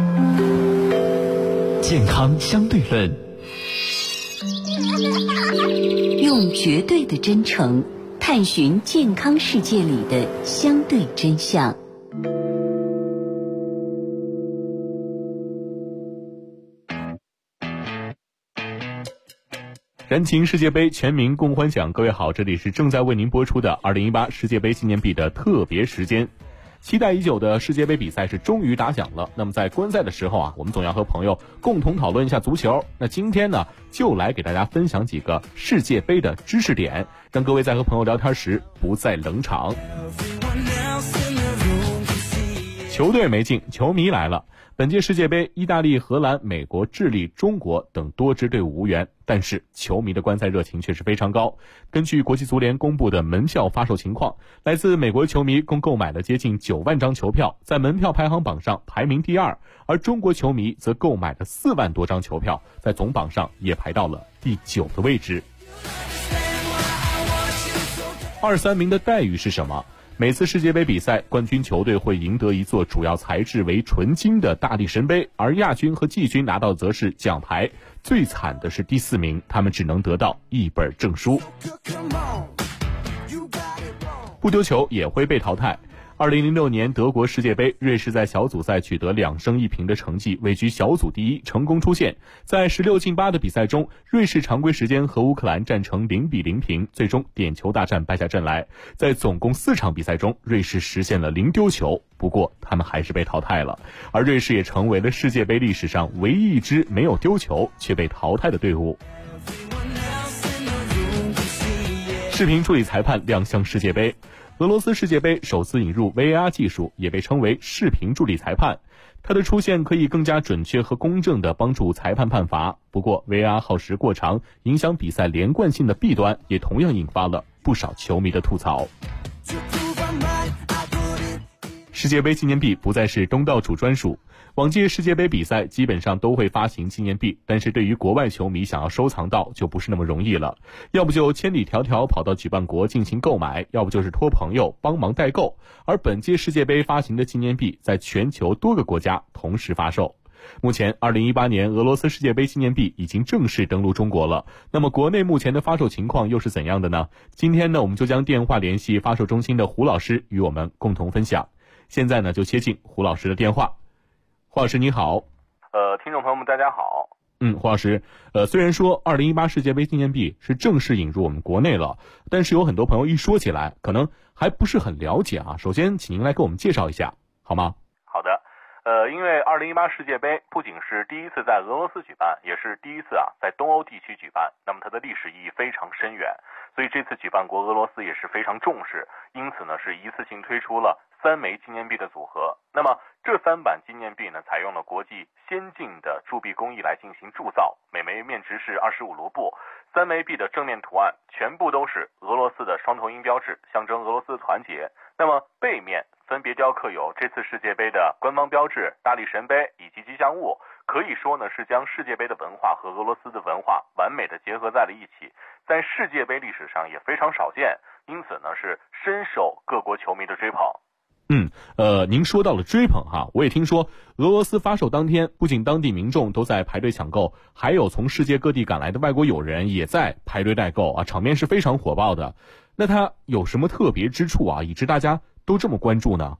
健康相对论， 用绝对的真诚探寻健康世界里的相对真相。 燃情世界杯，全民共欢享。各位好，这里是正在为您播出的2018世界杯纪念币的特别时间。期待已久的世界杯比赛是终于打响了。那么在观赛的时候啊，我们总要和朋友共同讨论一下足球。那今天呢，就来给大家分享几个世界杯的知识点，让各位在和朋友聊天时不再冷场。球队没进，球迷来了。本届世界杯，意大利、荷兰、美国、智利、中国等多支队伍无缘，但是球迷的观赛热情却是非常高。根据国际足联公布的门票发售情况，来自美国球迷共购买了接近9万张球票，在门票排行榜上排名第2，而中国球迷则购买了4万多张球票，在总榜上也排到了第9的位置。2、3名的待遇是什么？每次世界杯比赛，冠军球队会赢得一座主要材质为纯金的大力神杯，而亚军和季军拿到则是奖牌。最惨的是第4名，他们只能得到一本证书。不丢球也会被淘汰。2006年德国世界杯，瑞士在小组赛取得2胜1平的成绩，位居小组第1，成功出线。在16进8的比赛中，瑞士常规时间和乌克兰战成0-0平，最终点球大战败下阵来。在总共4场比赛中，瑞士实现了0丢球，不过他们还是被淘汰了。而瑞士也成为了世界杯历史上唯一一支没有丢球却被淘汰的队伍。视频助理裁判亮相世界杯。俄罗斯世界杯首次引入 VAR 技术，也被称为视频助理裁判。它的出现可以更加准确和公正地帮助裁判判罚。不过 VAR 耗时过长，影响比赛连贯性的弊端，也同样引发了不少球迷的吐槽。世界杯纪念币不再是东道主专属。往届世界杯比赛基本上都会发行纪念币，但是对于国外球迷想要收藏到就不是那么容易了，要不就千里迢迢跑到举办国进行购买，要不就是托朋友帮忙代购。而本届世界杯发行的纪念币在全球多个国家同时发售。目前2018年俄罗斯世界杯纪念币已经正式登陆中国了，那么国内目前的发售情况又是怎样的呢？今天呢，我们就将电话联系发售中心的胡老师与我们共同分享。现在呢，就接进胡老师的电话。胡老师你好。 听众朋友们大家好。 胡老师，虽然说2018世界杯纪念币是正式引入我们国内了，但是有很多朋友一说起来可能还不是很了解啊。首先请您来给我们介绍一下好吗？ 好的。 因为2018世界杯不仅是第一次在俄罗斯举办，也是第一次在东欧地区举办，那么它的历史意义非常深远，所以这次举办国俄罗斯也是非常重视，因此呢是一次性推出了3枚纪念币的组合。那么这3版纪念币呢，采用了国际先进的铸币工艺来进行铸造，每枚面值是25卢布。3枚币的正面图案全部都是俄罗斯的双头鹰标志，象征俄罗斯的团结。那么背面分别雕刻有这次世界杯的官方标志、大力神杯以及吉祥物，可以说呢是将世界杯的文化和俄罗斯的文化完美的结合在了一起，在世界杯历史上也非常少见，因此呢是深受各国球迷的追捧。 您说到了追捧哈，我也听说俄罗斯发售当天，不仅当地民众都在排队抢购，还有从世界各地赶来的外国友人也在排队代购啊，场面是非常火爆的。那它有什么特别之处啊，以致大家都这么关注呢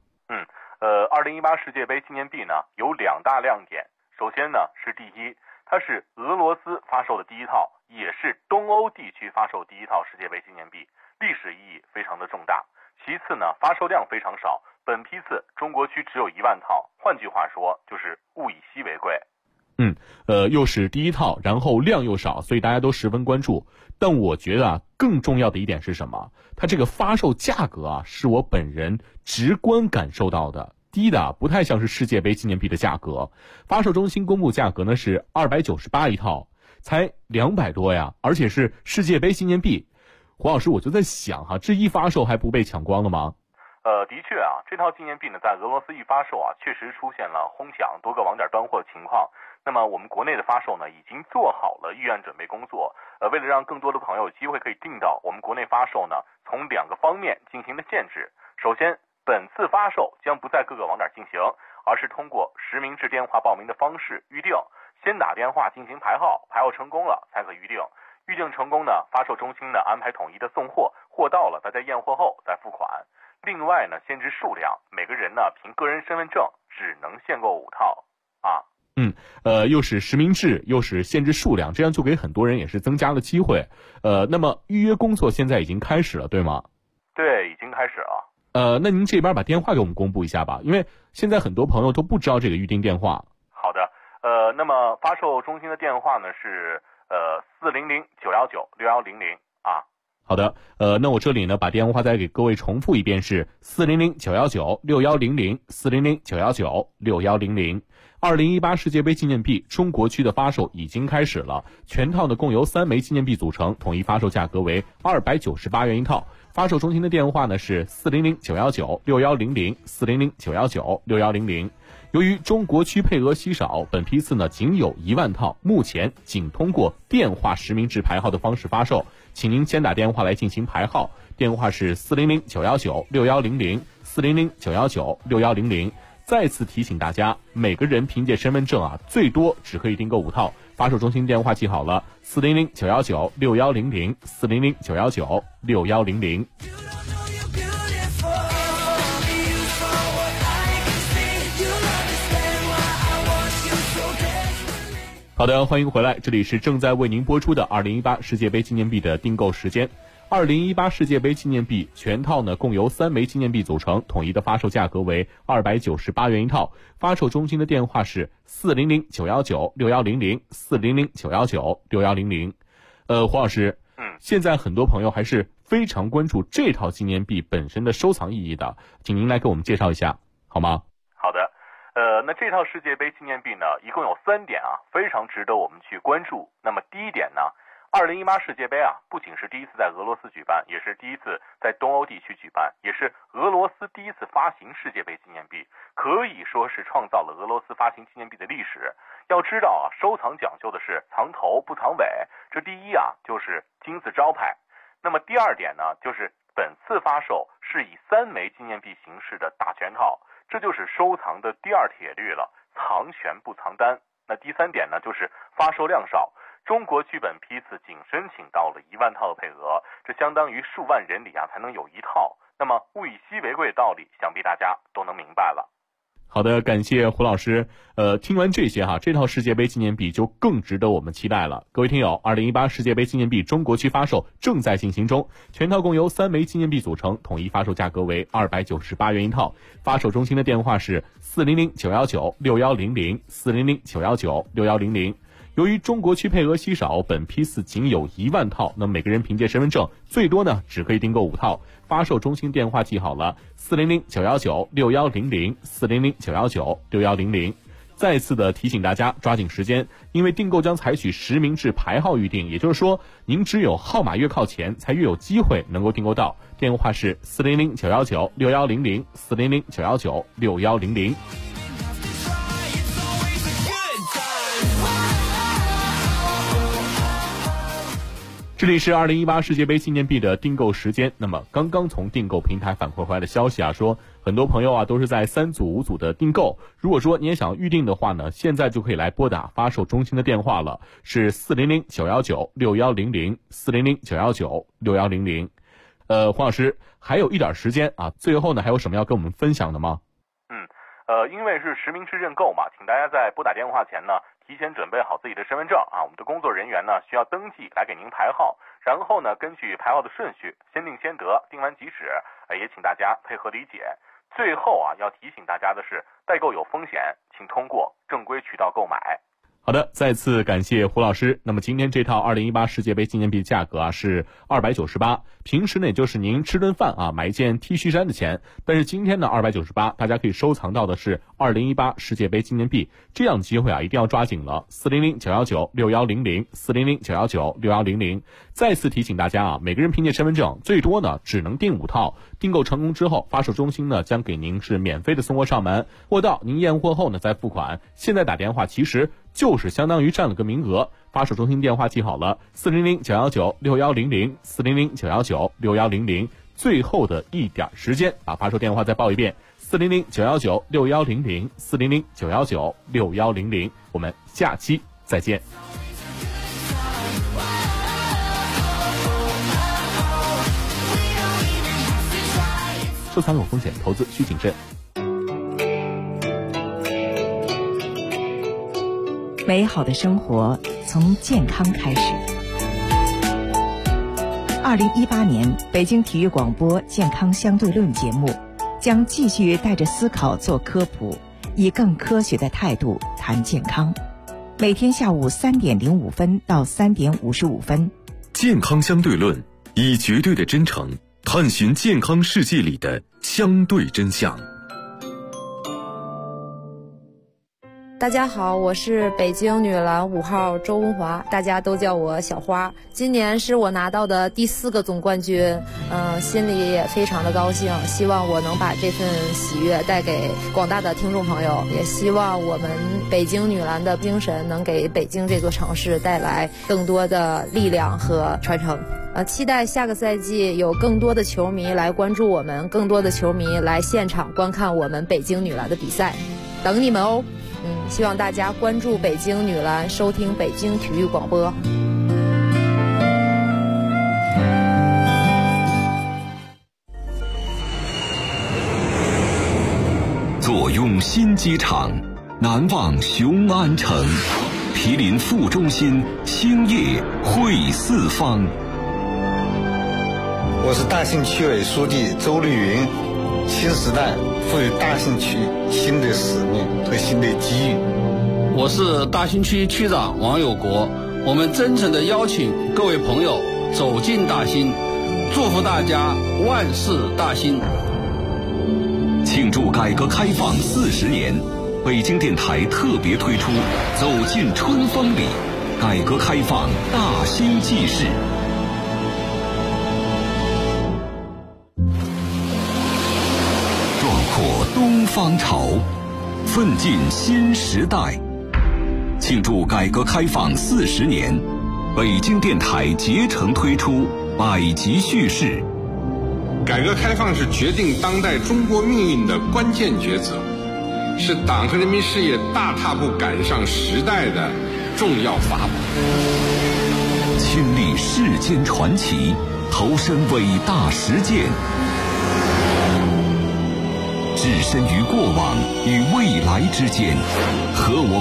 ？2018世界杯纪念币呢有2大亮点。首先呢是第一，它是俄罗斯发售的第一套，也是东欧地区发售第一套世界杯纪念币，历史意义非常的重大。其次呢，发售量非常少，本批次中国区只有1万套，换句话说就是物以稀为贵。 又是第一套，然后量又少，所以大家都十分关注。但我觉得更重要的一点是什么？它这个发售价格是我本人直观感受到的，低的不太像是世界杯纪念币的价格。发售中心公布价格呢是298一套，才200多呀，而且是世界杯纪念币。黄老师，我就在想这一发售还不被抢光了吗？ 的确这套纪念币呢，在俄罗斯一发售确实出现了哄抢、多个网点端货的情况。那么我们国内的发售呢，已经做好了预案准备工作。为了让更多的朋友有机会可以订到，我们国内发售呢，从2个方面进行了限制。首先，本次发售将不在各个网点进行，而是通过实名制电话报名的方式预定，先打电话进行排号，排号成功了才可预定。预定成功呢，发售中心呢安排统一的送货，货到了大家验货后再付款。另外呢，限制数量，每个人呢凭个人身份证只能限购5套又是实名制，又是限制数量，这样就给很多人也是增加了机会。那么预约工作现在已经开始了，对吗？ 对，已经开始了。 那您这边把电话给我们公布一下吧，因为现在很多朋友都不知道这个预订电话。 好的，那么发售中心的电话呢是400-919-6100 好的，那我这里呢把电话再给各位重复一遍，是400-919-6100 400-919-6100。2018世界杯纪念币中国区的发售已经开始了，全套呢共由3枚纪念币组成，统一发售价格为298元一套。发售中心的电话呢是400-919-6100 400-919-6100。由于中国区配额稀少，本批次呢仅有1万套，目前仅通过电话实名制排号的方式发售，请您先打电话来进行排号，电话是400-919-6100 400-919-6100。再次提醒大家，每个人凭借身份证最多只可以订购5套。发售中心电话记好了，400-919-6100 400-919-6100。好的，欢迎回来，这里是正在为您播出的2018世界杯纪念币的订购时间。2018世界杯纪念币全套呢共由3枚纪念币组成，统一的发售价格为298元一套。发售中心的电话是400-919-6100 400-919-6100。黄老师，现在很多朋友还是非常关注这套纪念币本身的收藏意义的，请您来给我们介绍一下好吗？ 好的，那这套世界杯纪念币呢，一共有3点非常值得我们去关注。那么第一点呢，2018世界杯不仅是第一次在俄罗斯举办，也是第一次在东欧地区举办，也是俄罗斯第一次发行世界杯纪念币，可以说是创造了俄罗斯发行纪念币的历史。要知道收藏讲究的是藏头不藏尾，这第一就是金字招牌。那么第二点呢，就是本次发售是以3枚纪念币形式的大全套，这就是收藏的第2铁律了，藏全不藏单。那第3点呢，就是发售量少。中国区本批次仅申请到了1万套的配额，这相当于数万人里才能有1套。那么物以稀为贵的道理，想必大家都能明白了。 好的，感谢胡老师。听完这些哈，这套世界杯纪念币就更值得我们期待了。各位听友，2018世界杯纪念币中国区发售正在进行中，全套共由3枚纪念币组成，统一发售价格为298元一套。发售中心的电话是400-919-6100，400-919-6100。由于中国区配额稀少，本批次仅有1万套，那每个人凭借身份证最多呢只可以订购5套。发售中心电话记好了，400-919-6100，400-919-6100。再次的提醒大家抓紧时间，因为订购将采取实名制排号预订，也就是说您只有号码越靠前才越有机会能够订购到。电话是400-919-6100，400-919-6100。这里是2018世界杯纪念币的订购时间。那么刚刚从订购平台反馈回来的消息啊，说很多朋友啊都是在3组5组的订购。如果说你也想预定的话呢，现在就可以来拨打发售中心的电话了，是400-919-6100，400-919-6100。黄老师，还有一点时间啊，最后呢还有什么要跟我们分享的吗？ 因为是实名制认购嘛，请大家在拨打电话前呢，提前准备好自己的身份证啊，我们的工作人员呢需要登记来给您排号，然后呢根据排号的顺序先定先得，定完即止，也请大家配合理解。最后啊，要提醒大家的是，代购有风险，请通过正规渠道购买。 好的，再次感谢胡老师。那么今天这套2018世界杯纪念币价格啊是298，平时呢也就是您吃顿饭啊买一件 T 恤衫的钱，但是今天呢298，大家可以收藏到的是2018世界杯纪念币，这样的机会啊一定要抓紧了。400-919-6100，400-919-6100。再次提醒大家啊，每个人凭借身份证最多呢只能订5套，订购成功之后，发售中心呢将给您是免费的送货上门，货到您验货后呢再付款。现在打电话其实就是相当于占了个名额。发售中心电话记好了，400-919-6100，400-919-6100。最后的一点时间，把发售电话再报一遍，400-919-6100，400-919-6100。我们下期再见。收藏有风险，投资需谨慎。 美好的生活从健康开始。2018年北京体育广播健康相对论节目将继续带着思考做科普，以更科学的态度谈健康。每天下午3点05分到3点55分。 健康相对论，以绝对的真诚探寻健康世界里的相对真相。 大家好，我是北京女篮5号周文华，大家都叫我小花。今年是我拿到的第4个总冠军，心里也非常的高兴，希望我能把这份喜悦带给广大的听众朋友，也希望我们北京女篮的精神能给北京这座城市带来更多的力量和传承。期待下个赛季有更多的球迷来关注我们，更多的球迷来现场观看我们北京女篮的比赛，等你们哦。希望大家关注北京女篮，收听北京体育广播。 坐拥新机场，难忘雄安城，毗邻副中心，兴业汇四方。 我是大兴区委书记周丽云。新时代赋予大兴区新的使命和新的机遇。 我是大兴区区长王有国，我们真诚地邀请各位朋友走进大兴，祝福大家万事大兴。 庆祝改革开放40年，北京电台特别推出《走进春风里》，改革开放大兴纪事。东方潮，奋进新时代。庆祝改革开放40年，北京电台竭诚推出百集叙事。 改革开放是决定当代中国命运的关键抉择，是党和人民事业大踏步赶上时代的重要法宝。 亲历世间传奇，投身伟大实践。 置身于过往与未来之间，和我